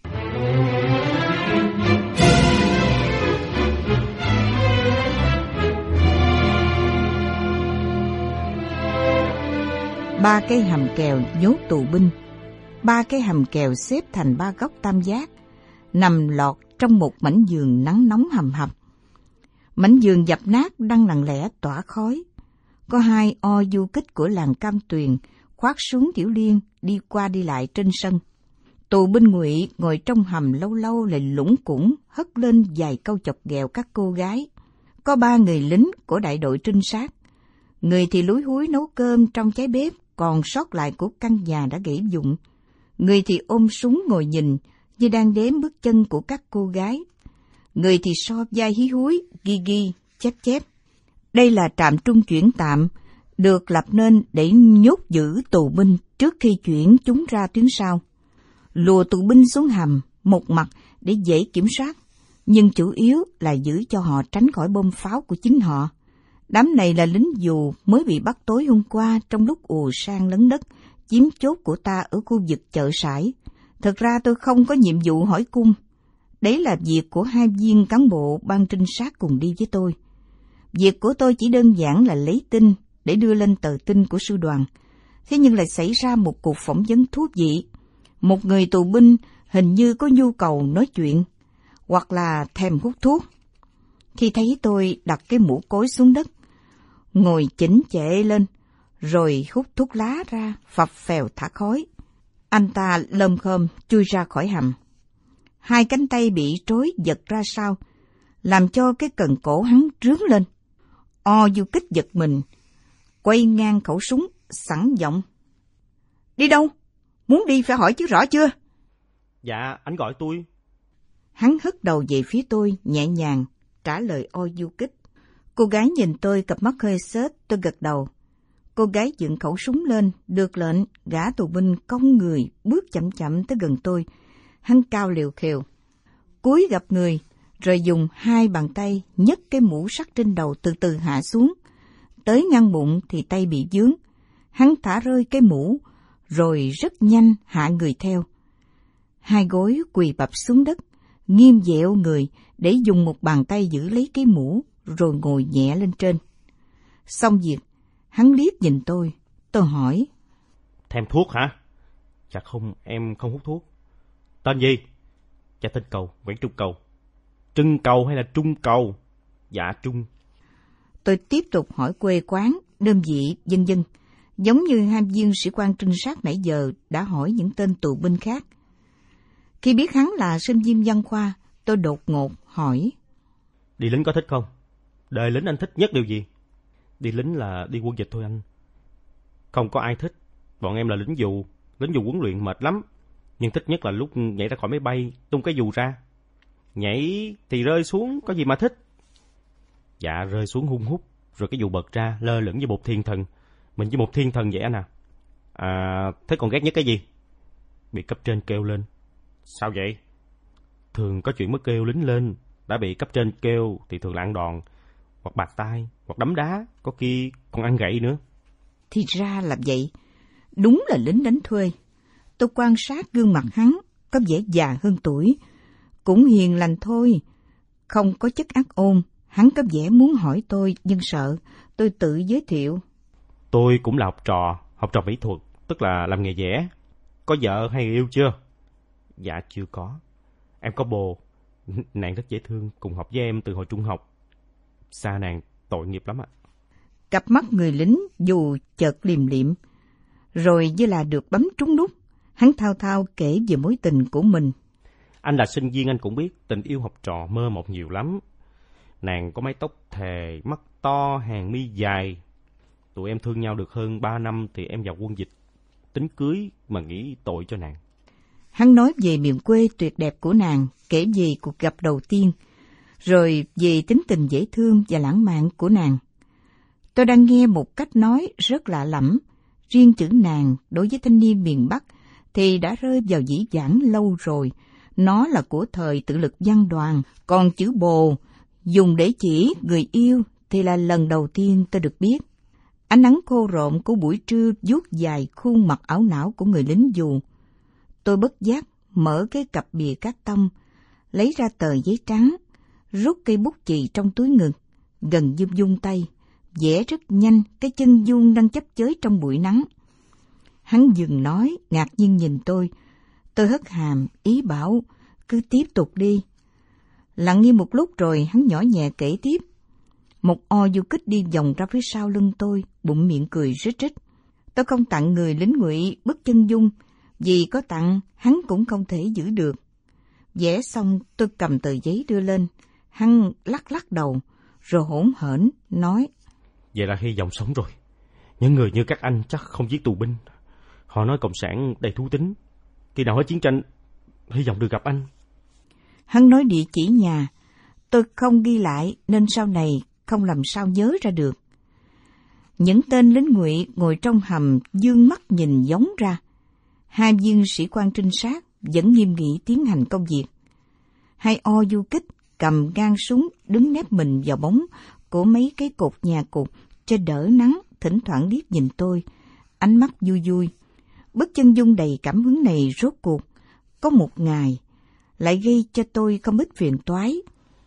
Ba cái hầm kèo nhốt tù binh, ba cái hầm kèo xếp thành ba góc tam giác, nằm lọt trong một mảnh giường nắng nóng hầm hập. Mảnh giường dập nát đang lặng lẽ tỏa khói. Có hai o du kích của làng Cam Tuyền khoác súng tiểu liên đi qua đi lại trên sân. Tù binh Ngụy ngồi trong hầm lâu lâu lại lủng củng hất lên vài câu chọc ghẹo các cô gái. Có ba người lính của đại đội trinh sát. Người thì lúi húi nấu cơm trong cháy bếp còn sót lại của căn nhà đã gãy vụn. Người thì ôm súng ngồi nhìn như đang đếm bước chân của các cô gái. Người thì so vai hí húi, ghi ghi, chép chép. Đây là trạm trung chuyển tạm, được lập nên để nhốt giữ tù binh trước khi chuyển chúng ra tuyến sau. Lùa tù binh xuống hầm, một mặt để dễ kiểm soát, nhưng chủ yếu là giữ cho họ tránh khỏi bom pháo của chính họ. Đám này là lính dù mới bị bắt tối hôm qua trong lúc ùa sang lấn đất, chiếm chốt của ta ở khu vực chợ sải. Thật ra tôi không có nhiệm vụ hỏi cung. Đấy là việc của hai viên cán bộ ban trinh sát cùng đi với tôi. Việc của tôi chỉ đơn giản là lấy tin để đưa lên tờ tin của sư đoàn. Thế nhưng lại xảy ra một cuộc phỏng vấn thú vị. Một người tù binh hình như có nhu cầu nói chuyện, hoặc là thèm hút thuốc. Khi thấy tôi đặt cái mũ cối xuống đất, ngồi chỉnh chệ lên, rồi hút thuốc lá ra, phập phèo thả khói, anh ta lơm khơm chui ra khỏi hầm. Hai cánh tay bị trói giật ra sau, làm cho cái cần cổ hắn rướn lên. O du kích giật mình, quay ngang khẩu súng, sẵn giọng. Đi đâu? Muốn đi phải hỏi chứ rõ chưa? Dạ, anh gọi tôi. Hắn hất đầu về phía tôi, nhẹ nhàng, trả lời O du kích. Cô gái nhìn tôi cặp mắt hơi xếch, tôi gật đầu. Cô gái dựng khẩu súng lên, được lệnh, gã tù binh cong người, bước chậm chậm tới gần tôi. Hắn cao liều khều, cúi gặp người, rồi dùng hai bàn tay nhấc cái mũ sắt trên đầu từ từ hạ xuống. Tới ngang bụng thì tay bị vướng. Hắn thả rơi cái mũ, rồi rất nhanh hạ người theo. Hai gối quỳ bập xuống đất, nghiêm dẹo người để dùng một bàn tay giữ lấy cái mũ, rồi ngồi nhẹ lên trên. Xong việc, hắn liếc nhìn tôi. Tôi hỏi. Thèm thuốc hả? Dạ không, em không hút thuốc. Tên gì? Dạ tên Cầu, Nguyễn Trung Cầu. Trưng Cầu hay là Trung Cầu? Dạ Trung. Tôi tiếp tục hỏi quê quán, đơn vị, vân vân, giống như hai viên sĩ quan trinh sát nãy giờ đã hỏi những tên tù binh khác. Khi biết hắn là sinh viên văn khoa, tôi đột ngột hỏi. Đi lính có thích không? Đời lính anh thích nhất điều gì? Đi lính là đi quân dịch thôi anh. Không có ai thích. Bọn em là lính dù. Lính dù huấn luyện mệt lắm. Nhưng thích nhất là lúc nhảy ra khỏi máy bay, tung cái dù ra. Nhảy thì rơi xuống, có gì mà thích? Dạ rơi xuống hun hút, rồi cái dù bật ra, lơ lửng như một thiên thần. Mình như một thiên thần vậy anh à. À, thế còn ghét nhất cái gì? Bị cấp trên kêu lên. Sao vậy? Thường có chuyện mới kêu lính lên. Đã bị cấp trên kêu thì thường là ăn đòn. hoặc bạt tai, hoặc đấm đá, có khi còn ăn gậy nữa. Thì ra là vậy. Đúng là lính đánh thuê. Tôi quan sát gương mặt hắn, có vẻ già hơn tuổi. Cũng hiền lành thôi, không có chất ác ôn. Hắn có vẻ muốn hỏi tôi, nhưng sợ. Tôi tự giới thiệu. Tôi cũng là học trò, học trò mỹ thuật, tức là làm nghề vẽ. Có vợ hay yêu chưa? Dạ chưa có. Em có bồ, nàng rất dễ thương, cùng học với em từ hồi trung học. Xa nàng tội nghiệp lắm ạ. Cặp mắt người lính dù chợt liềm liệm, rồi như là được bấm trúng nút. Hắn thao thao kể về mối tình của mình. Anh là sinh viên, anh cũng biết tình yêu học trò mơ mộng nhiều lắm. Nàng có mái tóc thề, mắt to, hàng mi dài. Tụi em thương nhau được hơn ba năm thì em vào quân dịch. Tính cưới mà nghĩ tội cho nàng. Hắn nói về miền quê tuyệt đẹp của nàng, kể về cuộc gặp đầu tiên, rồi về tính tình dễ thương và lãng mạn của nàng. Tôi đang nghe một cách nói rất lạ lẫm. Riêng chữ nàng đối với thanh niên miền Bắc thì đã rơi vào dĩ vãng lâu rồi. Nó là của thời tự lực văn đoàn, còn chữ bồ dùng để chỉ người yêu thì là lần đầu tiên tôi được biết. Ánh nắng khô rộn của buổi trưa vuốt dài khuôn mặt ảo não của người lính dù. Tôi bất giác mở cái cặp bìa cát tông, lấy ra tờ giấy trắng, rút cây bút chì trong túi ngực, gần như vung tay, vẽ rất nhanh cái chân vuông đang chấp chới trong bụi nắng. Hắn dừng nói, ngạc nhiên nhìn tôi. Tôi hất hàm, ý bảo, cứ tiếp tục đi. Lặng im một lúc rồi hắn nhỏ nhẹ kể tiếp. Một o du kích đi vòng ra phía sau lưng tôi, bụng miệng cười rít rít. Tôi không tặng người lính ngụy bức chân dung, vì có tặng hắn cũng không thể giữ được. Vẽ xong tôi cầm tờ giấy đưa lên, hắn lắc lắc đầu, rồi hỗn hển nói. Vậy là hy vọng sống rồi. Những người như các anh chắc không giết tù binh. Họ nói cộng sản đầy thú tính. Khi nào hết chiến tranh, hy vọng được gặp anh. Hắn nói địa chỉ nhà. Tôi không ghi lại nên sau này không làm sao nhớ ra được. Những tên lính ngụy ngồi trong hầm dương mắt nhìn giống ra. Hai viên sĩ quan trinh sát vẫn nghiêm nghị tiến hành công việc. Hai o du kích cầm gang súng đứng nép mình vào bóng của mấy cái cột nhà cột cho đỡ nắng, thỉnh thoảng liếc nhìn tôi, ánh mắt vui vui. Bức chân dung đầy cảm hứng này rốt cuộc có một ngày lại gây cho tôi không ít phiền toái.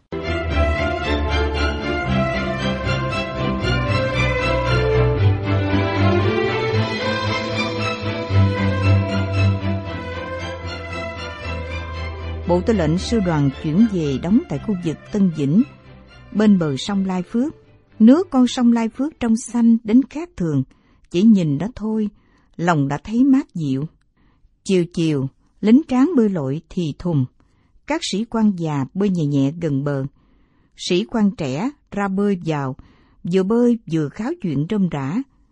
Bộ tư lệnh sư đoàn chuyển về đóng tại khu vực Tân Vĩnh, bên bờ sông Lai Phước. Nước con sông Lai Phước trong xanh đến khác thường, chỉ nhìn đó thôi, lòng đã thấy mát dịu. Chiều chiều, lính tráng bơi lội thì thùng, các sĩ quan già bơi nhẹ nhẹ gần bờ. Sĩ quan trẻ ra bơi vào, vừa bơi vừa kháo chuyện rôm rả.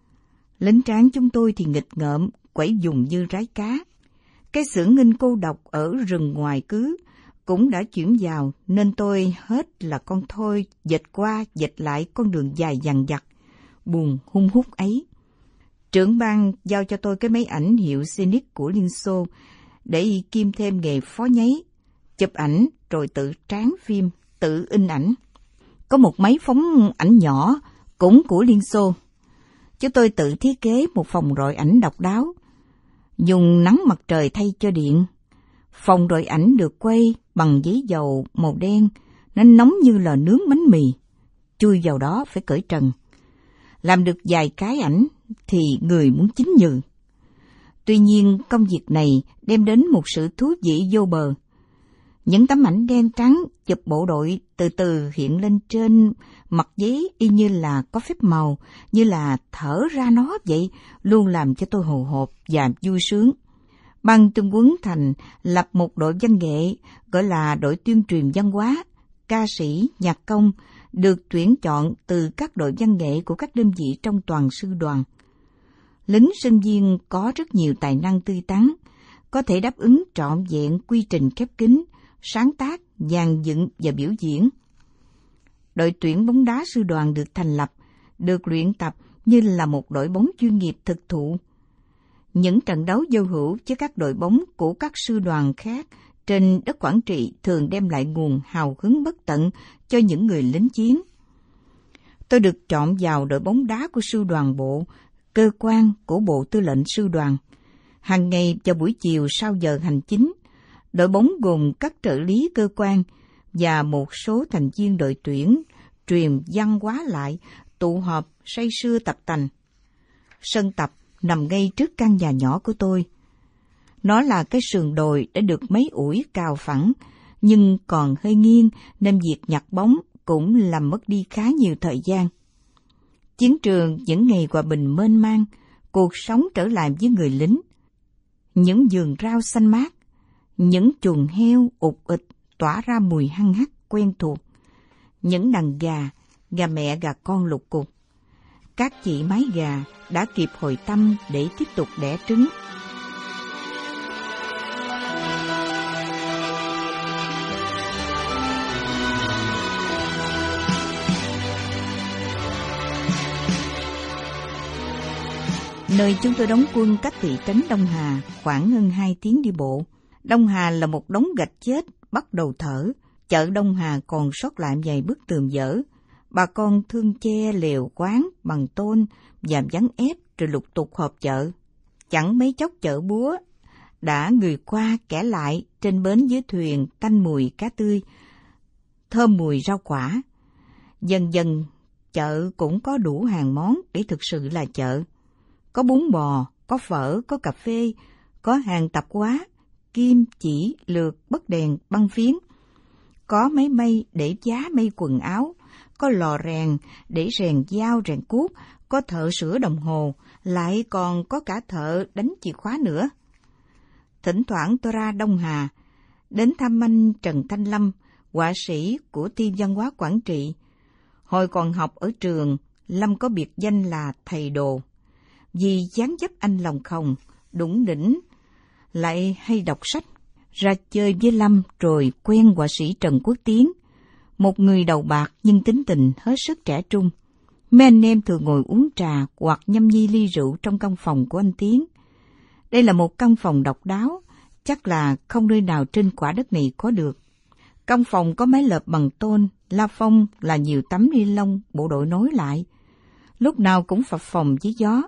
Lính tráng chúng tôi thì nghịch ngợm, quẩy dùng như rái cá. Cái xưởng nghinh cô độc ở rừng ngoài cứ cũng đã chuyển vào, nên tôi hết là con thôi dệt qua dệt lại con đường dài dằng dặc, buồn hung hút ấy. Trưởng ban giao cho tôi cái máy ảnh hiệu Zenith của Liên Xô để kiêm thêm nghề phó nháy, chụp ảnh rồi tự tráng phim, tự in ảnh. Có một máy phóng ảnh nhỏ cũng của Liên Xô. Chúng tôi tự thiết kế một phòng rọi ảnh độc đáo, dùng nắng mặt trời thay cho điện. Phòng rọi ảnh được quay bằng giấy dầu màu đen, nó nóng như là nướng bánh mì. Chui vào đó phải cởi trần. Làm được vài cái ảnh thì người muốn chín nhừ. Tuy nhiên công việc này đem đến một sự thú vị vô bờ. Những tấm ảnh đen trắng chụp bộ đội từ từ hiện lên trên mặt giấy y như là có phép màu, như là thở ra nó vậy, luôn làm cho tôi hồi hộp và vui sướng. Ban Trung Quấn Thành lập một đội văn nghệ gọi là đội tuyên truyền văn hóa, ca sĩ, nhạc công được tuyển chọn từ các đội văn nghệ của các đơn vị trong toàn sư đoàn. Lính sinh viên có rất nhiều tài năng tươi tắn, có thể đáp ứng trọn vẹn quy trình khép kín, sáng tác, dàn dựng và biểu diễn. Đội tuyển bóng đá sư đoàn được thành lập, được luyện tập như là một đội bóng chuyên nghiệp thực thụ. Những trận đấu giao hữu với các đội bóng của các sư đoàn khác trên đất Quảng Trị thường đem lại nguồn hào hứng bất tận cho những người lính chiến. Tôi được chọn vào đội bóng đá của sư đoàn bộ, cơ quan của Bộ Tư lệnh Sư đoàn. Hàng ngày vào buổi chiều sau giờ hành chính, đội bóng gồm các trợ lý cơ quan và một số thành viên đội tuyển truyền văn hóa lại, tụ họp say sưa tập tành. Sân tập nằm ngay trước căn nhà nhỏ của tôi. Nó là cái sườn đồi đã được mấy ủi cào phẳng, nhưng còn hơi nghiêng nên việc nhặt bóng cũng làm mất đi khá nhiều thời gian. Chiến trường những ngày hòa bình mênh mang, cuộc sống trở lại với người lính. Những vườn rau xanh mát, những chuồng heo ụt ịch tỏa ra mùi hăng hắc quen thuộc, những đàn gà, gà mẹ gà con lục cục. Các chị mái gà đã kịp hồi tâm để tiếp tục đẻ trứng. Nơi chúng tôi đóng quân cách thị trấn Đông Hà khoảng hơn hai tiếng đi bộ. Đông Hà là một đống gạch chết bắt đầu thở. Chợ Đông Hà còn sót lại vài bức tường dở. Bà con thương che lều quán bằng tôn và ván ép rồi lục tục họp chợ. Chẳng mấy chốc chợ búa đã người qua kẻ lại trên bến dưới thuyền tanh mùi cá tươi, thơm mùi rau quả. Dần dần chợ cũng có đủ hàng món để thực sự là chợ. Có bún bò, có phở, có cà phê, có hàng tạp hóa, kim, chỉ, lược, bất đèn, băng phiến. Có máy may để giá may quần áo, có lò rèn để rèn dao rèn cuốc, có thợ sửa đồng hồ, lại còn có cả thợ đánh chìa khóa nữa. Thỉnh thoảng tôi ra Đông Hà, đến thăm anh Trần Thanh Lâm, họa sĩ của Ty Văn hóa Quảng Trị. Hồi còn học ở trường, Lâm có biệt danh là thầy đồ. Vì dáng dấp anh lòng khòng, đủng đỉnh, lại hay đọc sách. Ra chơi với Lâm rồi quen họa sĩ Trần Quốc Tiến, một người đầu bạc nhưng tính tình hết sức trẻ trung. Mấy anh em thường ngồi uống trà hoặc nhâm nhi ly rượu trong căn phòng của anh Tiến. Đây là một căn phòng độc đáo, chắc là không nơi nào trên quả đất này có được. Căn phòng có mái lợp bằng tôn, la phong là nhiều tấm ni lông bộ đội nối lại, lúc nào cũng phập phồng với gió.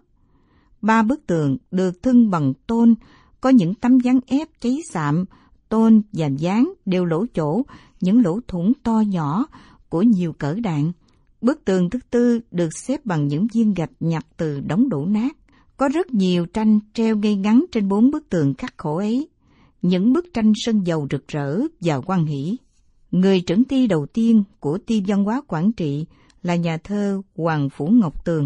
Ba bức tường được thưng bằng tôn, có những tấm dán ép cháy xạm, tôn và dán đều lỗ chỗ, những lỗ thủng to nhỏ của nhiều cỡ đạn. Bức tường thứ tư được xếp bằng những viên gạch nhặt từ đống đổ nát. Có rất nhiều tranh treo ngay ngắn trên bốn bức tường khắc khổ ấy. Những bức tranh sơn dầu rực rỡ và hoan hỷ. Người trưởng ty đầu tiên của Ty Văn hóa Quảng Trị là nhà thơ Hoàng Phủ Ngọc Tường.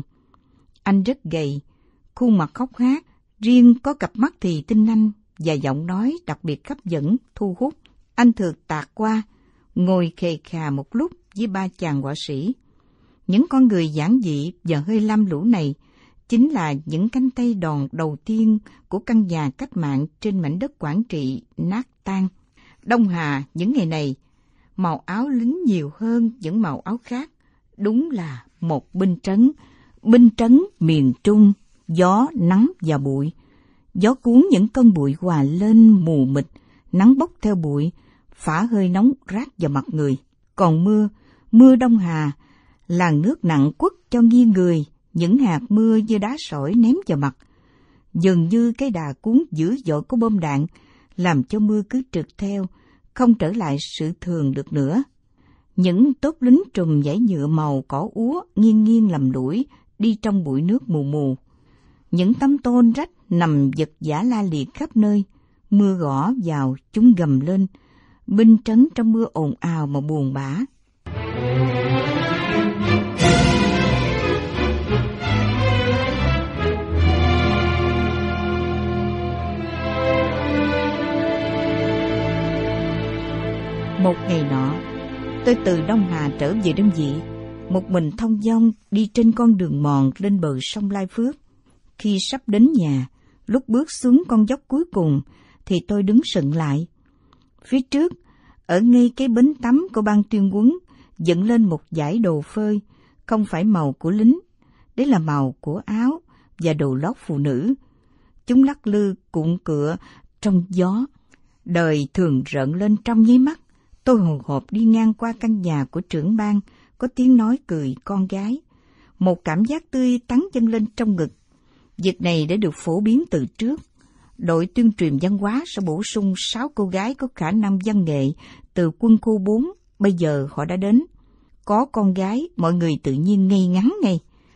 Anh rất gầy, khuôn mặt hốc hác, riêng có cặp mắt thì tinh anh và giọng nói đặc biệt hấp dẫn, thu hút. Anh thường tạt qua, ngồi khề khà một lúc với ba chàng họa sĩ. Những con người giản dị và hơi lam lũ này chính là những cánh tay đòn đầu tiên của căn nhà cách mạng trên mảnh đất Quảng Trị nát tan. Đông Hà những ngày này, màu áo lính nhiều hơn những màu áo khác. Đúng là một binh trấn, binh trấn miền Trung, gió, nắng và bụi. Gió cuốn những cơn bụi hòa lên mù mịt, nắng bốc theo bụi, phả hơi nóng rát vào mặt người. Còn mưa, mưa Đông Hà, làn nước nặng quất cho nghiêng người, những hạt mưa như đá sỏi ném vào mặt. Dường như cái đà cuốn dữ dội của bom đạn, làm cho mưa cứ trượt theo, không trở lại sự thường được nữa. Những tốp lính trùm dãy nhựa màu cỏ úa nghiêng nghiêng lầm lũi đi trong bụi nước mù mù. Những tấm tôn rách nằm giật giả la liệt khắp nơi, mưa gõ vào chúng gầm lên, binh trấn trong mưa ồn ào mà buồn bã. Một ngày nọ, tôi từ Đông Hà trở về đơn vị, một mình thong dong đi trên con đường mòn lên bờ sông Lai Phước. Khi sắp đến nhà, lúc bước xuống con dốc cuối cùng, thì tôi đứng sững lại. Phía trước, ở ngay cái bến tắm của ban tuyên huấn, dựng lên một dải đồ phơi, không phải màu của lính, đấy là màu của áo và đồ lót phụ nữ. Chúng lắc lư cuộn cựa trong gió. Đời thường rợn lên trong nháy mắt. Tôi hồi hộp đi ngang qua căn nhà của trưởng ban, có tiếng nói cười con gái. Một cảm giác tươi tắn dâng lên trong ngực. Việc này đã được phổ biến từ trước. Đội tuyên truyền văn hóa sẽ bổ sung sáu cô gái có khả năng văn nghệ từ quân khu bốn. Bây giờ họ đã đến. Có con gái, mọi người tự nhiên ngây ngắn ngay.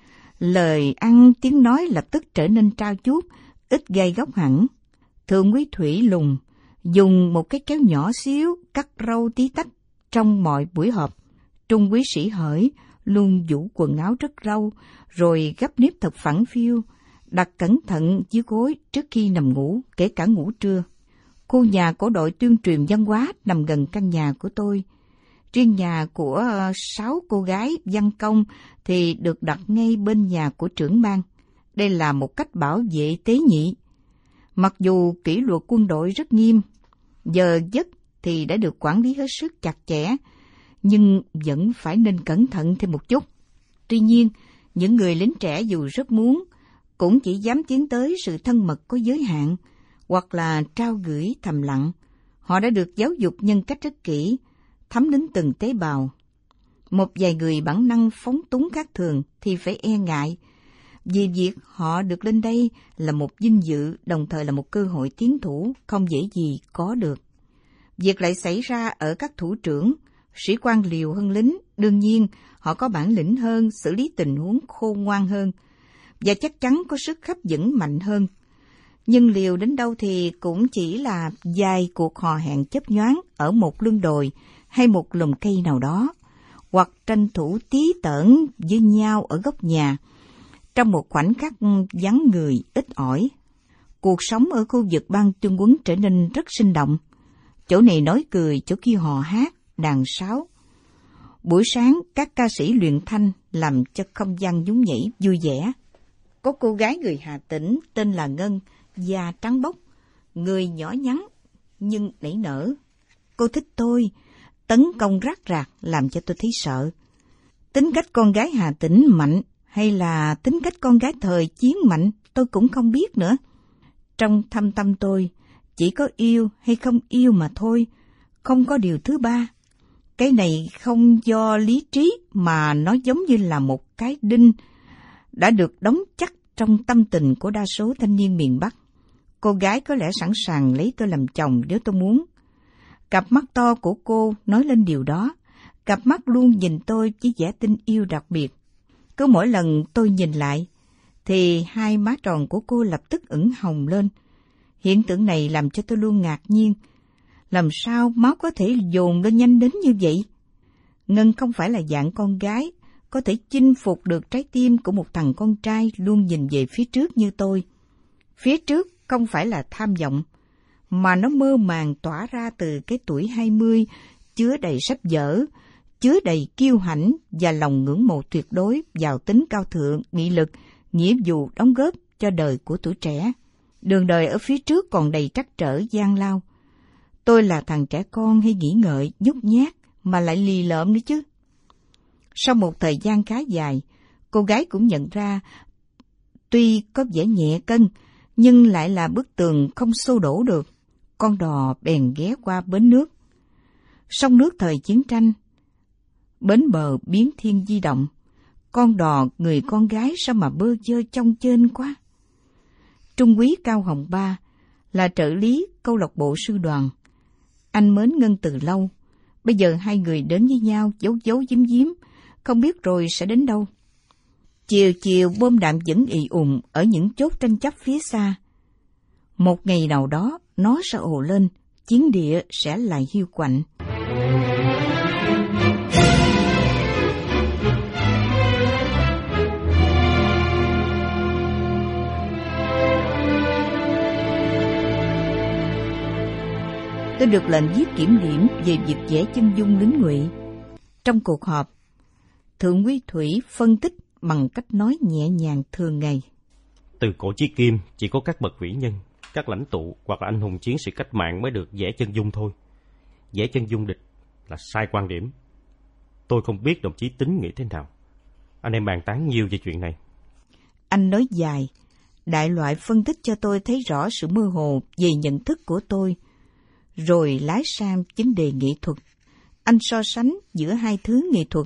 Lời ăn, tiếng nói lập tức trở nên trao chuốt, ít gai góc hẳn. Thượng úy Thủy lùng, dùng một cái kéo nhỏ xíu, cắt râu tí tách trong mọi buổi họp. Trung úy Sĩ Hởi luôn vũ quần áo rất lâu, rồi gấp nếp thật phẳng phiu, đặt cẩn thận dưới gối trước khi nằm ngủ, kể cả ngủ trưa. Khu nhà của đội tuyên truyền văn hóa nằm gần căn nhà của tôi. Riêng nhà của uh, sáu cô gái văn công thì được đặt ngay bên nhà của trưởng ban. Đây là một cách bảo vệ tế nhị. Mặc dù kỷ luật quân đội rất nghiêm, giờ giấc thì đã được quản lý hết sức chặt chẽ, nhưng vẫn phải nên cẩn thận thêm một chút. Tuy nhiên, những người lính trẻ dù rất muốn, cũng chỉ dám tiến tới sự thân mật có giới hạn, hoặc là trao gửi thầm lặng. Họ đã được giáo dục nhân cách rất kỹ, thấm đến từng tế bào. Một vài người bản năng phóng túng khác thường thì phải e ngại, vì việc họ được lên đây là một vinh dự, đồng thời là một cơ hội tiến thủ không dễ gì có được. Việc lại xảy ra ở các thủ trưởng, sĩ quan liều hơn lính, đương nhiên họ có bản lĩnh hơn, xử lý tình huống khôn ngoan hơn, và chắc chắn có sức hấp dẫn mạnh hơn. Nhưng liều đến đâu thì cũng chỉ là vài cuộc hò hẹn chớp nhoáng ở một lưng đồi hay một lùm cây nào đó, hoặc tranh thủ tí tởn với nhau ở góc nhà, trong một khoảnh khắc vắng người ít ỏi. Cuộc sống ở khu vực ban tuyên huấn trở nên rất sinh động. Chỗ này nói cười, chỗ kia hò hát, đàn sáo. Buổi sáng, các ca sĩ luyện thanh làm cho không gian nhún nhảy vui vẻ. Có cô gái người Hà Tĩnh tên là Ngân, da trắng bóc, người nhỏ nhắn nhưng nảy nở. Cô thích tôi, tấn công rác rạc làm cho tôi thấy sợ. Tính cách con gái Hà Tĩnh mạnh hay là tính cách con gái thời chiến mạnh tôi cũng không biết nữa. Trong thâm tâm tôi chỉ có yêu hay không yêu mà thôi, không có điều thứ ba. Cái này không do lý trí mà nó giống như là một cái đinh đã được đóng chắc trong tâm tình của đa số thanh niên miền Bắc. Cô gái có lẽ sẵn sàng lấy tôi làm chồng nếu tôi muốn. Cặp mắt to của cô nói lên điều đó. Cặp mắt luôn nhìn tôi với vẻ tình yêu đặc biệt. Cứ mỗi lần tôi nhìn lại, thì hai má tròn của cô lập tức ửng hồng lên. Hiện tượng này làm cho tôi luôn ngạc nhiên. Làm sao máu có thể dồn lên nhanh đến như vậy? Ngân không phải là dạng con gái, có thể chinh phục được trái tim của một thằng con trai luôn nhìn về phía trước như tôi. Phía trước không phải là tham vọng, mà nó mơ màng tỏa ra từ cái tuổi hai mươi, chứa đầy sách vở, chứa đầy kiêu hãnh và lòng ngưỡng mộ tuyệt đối vào tính cao thượng, nghị lực, nghĩa vụ đóng góp cho đời của tuổi trẻ. Đường đời ở phía trước còn đầy trắc trở gian lao. Tôi là thằng trẻ con hay nghĩ ngợi, nhút nhát, mà lại lì lợm nữa chứ. Sau một thời gian khá dài, cô gái cũng nhận ra, tuy có vẻ nhẹ cân, nhưng lại là bức tường không xô đổ được. Con đò bèn ghé qua bến nước. Sông nước thời chiến tranh, bến bờ biến thiên di động. Con đò người con gái sao mà bơ vơ trong trên quá. Trung úy Cao Hồng Ba là trợ lý câu lạc bộ sư đoàn. Anh mến Ngân từ lâu. Bây giờ hai người đến với nhau giấu giấu giếm giếm, không biết rồi sẽ đến đâu. Chiều chiều bom đạn vẫn ì ùng ở những chốt tranh chấp phía xa. Một ngày nào đó nó sẽ ồ lên, chiến địa sẽ lại hiu quạnh. Tôi được lệnh viết kiểm điểm về việc vẽ chân dung lính Ngụy. Trong cuộc họp, Thượng úy Thủy phân tích bằng cách nói nhẹ nhàng thường ngày. Từ cổ chí kim, chỉ có các bậc vĩ nhân, các lãnh tụ hoặc là anh hùng chiến sĩ cách mạng mới được vẽ chân dung thôi. Vẽ chân dung địch là sai quan điểm. Tôi không biết đồng chí Tính nghĩ thế nào. Anh em bàn tán nhiều về chuyện này. Anh nói dài, đại loại phân tích cho tôi thấy rõ sự mơ hồ về nhận thức của tôi, rồi lái sang vấn đề nghệ thuật. Anh so sánh giữa hai thứ nghệ thuật,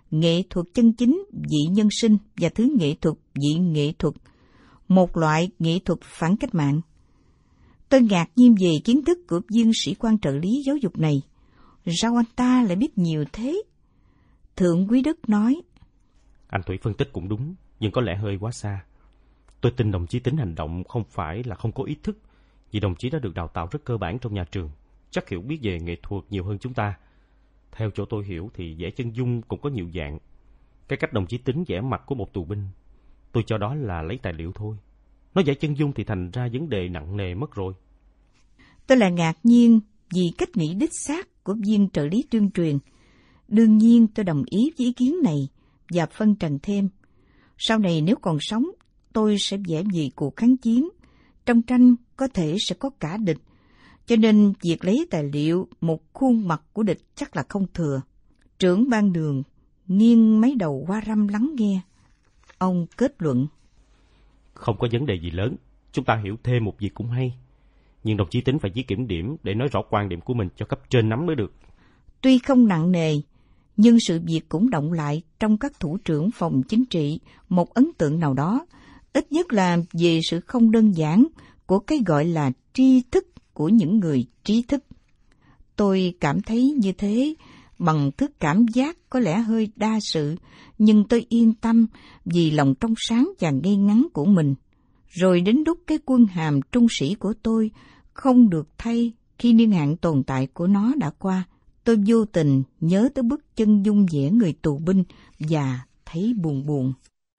nghệ thuật chân chính vị nhân sinh và thứ nghệ thuật vị nghệ thuật, một loại nghệ thuật phản cách mạng. Tôi ngạc nhiên về kiến thức của viên sĩ quan trợ lý giáo dục này. Sao anh ta lại biết nhiều thế? Thượng quý Đức nói, Anh Thủy phân tích cũng đúng, nhưng có lẽ hơi quá xa. Tôi tin đồng chí Tính hành động không phải là không có ý thức, vì đồng chí đã được đào tạo rất cơ bản trong nhà trường, chắc hiểu biết về nghệ thuật nhiều hơn chúng ta. Theo chỗ tôi hiểu thì vẽ chân dung cũng có nhiều dạng. Cái cách đồng chí Tính vẽ mặt của một tù binh, tôi cho đó là lấy tài liệu thôi. Nói vẽ chân dung thì thành ra vấn đề nặng nề mất rồi. Tôi là ngạc nhiên vì cách nghĩ đích xác của viên trợ lý tuyên truyền. Đương nhiên tôi đồng ý với ý kiến này và phân trần thêm. Sau này nếu còn sống, tôi sẽ vẽ về cuộc kháng chiến. Trong tranh có thể sẽ có cả địch, cho nên việc lấy tài liệu một khuôn mặt của địch chắc là không thừa. Trưởng ban Đường nghiêng mấy đầu qua râm lắng nghe. Ông kết luận, không có vấn đề gì lớn, chúng ta hiểu thêm một việc cũng hay. Nhưng đồng chí Tính phải viết kiểm điểm để nói rõ quan điểm của mình cho cấp trên nắm mới được. Tuy không nặng nề, nhưng sự việc cũng động lại trong các thủ trưởng phòng chính trị một ấn tượng nào đó, ít nhất là về sự không đơn giản của cái gọi là tri thức của những người trí thức. Tôi cảm thấy như thế bằng thức cảm giác có lẽ hơi đa sự, nhưng tôi yên tâm vì lòng trong sáng và ngây ngắn của mình. Rồi đến lúc cái quân hàm trung sĩ của tôi không được thay khi niên hạn tồn tại của nó đã qua, tôi vô tình nhớ tới bức chân dung vẽ người tù binh và thấy buồn buồn.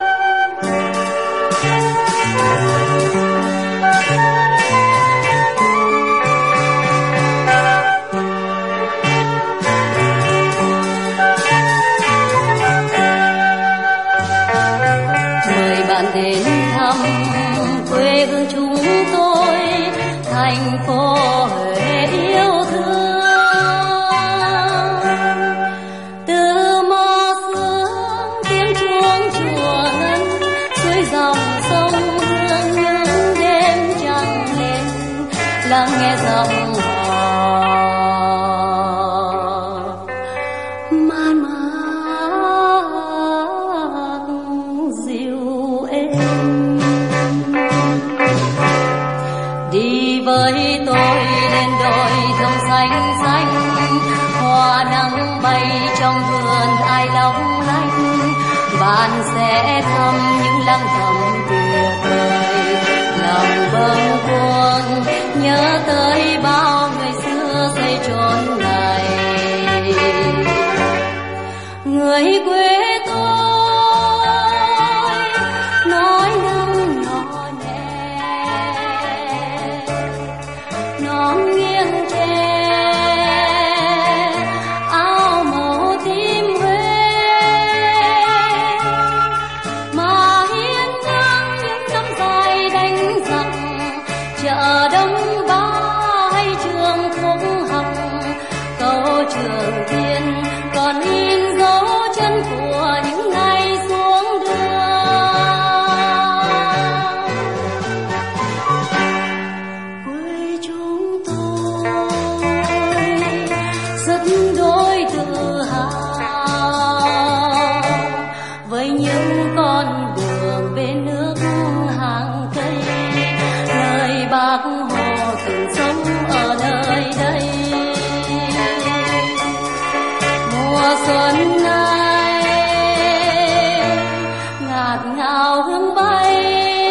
Mời bạn đến thăm quê hương chúng tôi, thành phố Huế yêu thương. Từ mò sương tiếng chuông chùa ngân, suối dòng sông hương những đêm trăng lên, lắng nghe giọng hò man mác dịu êm. Đi với tôi lên đồi thông xanh xanh, hoa nắng bay trong vườn ai long lanh. Bạn sẽ thăm những lăng thầm tuyệt vời, lòng bâng khuâng nhớ tới bao người xưa xây chốn này. Người quê tôi nói năng nhỏ nhẹ, nón nghiêng tre áo màu tím Huế, mà hiên ngang những năm dài đánh giặc, chợ đông ba hay trường khúc học, câu Trường Thiên còn in dấu chân của những ngày xuống đường. Quê chúng tôi rất đỗi tự hào với những con đường bên nước hàng Tây, nơi Bác Hồ từng sống ở nơi đây. Mùa xuân này ngạt ngào hương bay,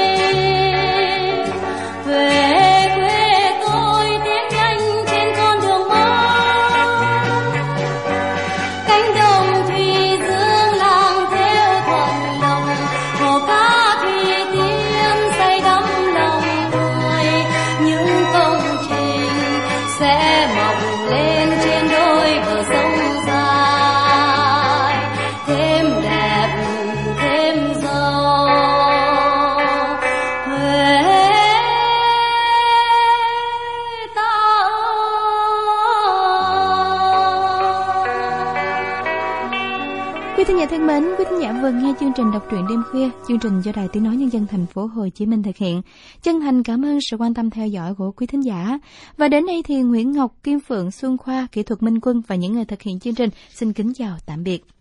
về quê tôi tiến nhanh trên con đường mới. Cánh đồng thủy dương làng theo thuận lòng, hồ cá thủy tiên say đắm lòng tôi. Những công trình sẽ mọc lên trên đôi bờ sông dài, thêm đẹp thêm giàu. Huế ta Quý thính giả thân mến, quý thính giả vừa nghe chương trình đọc truyện đêm khuya, chương trình do Đài Tiếng nói Nhân dân thành phố Hồ Chí Minh thực hiện. Chân thành cảm ơn sự quan tâm theo dõi của quý thính giả. Và đến đây thì Nguyễn Ngọc, Kim Phượng, Xuân Khoa, kỹ thuật Minh Quân và những người thực hiện chương trình xin kính chào tạm biệt.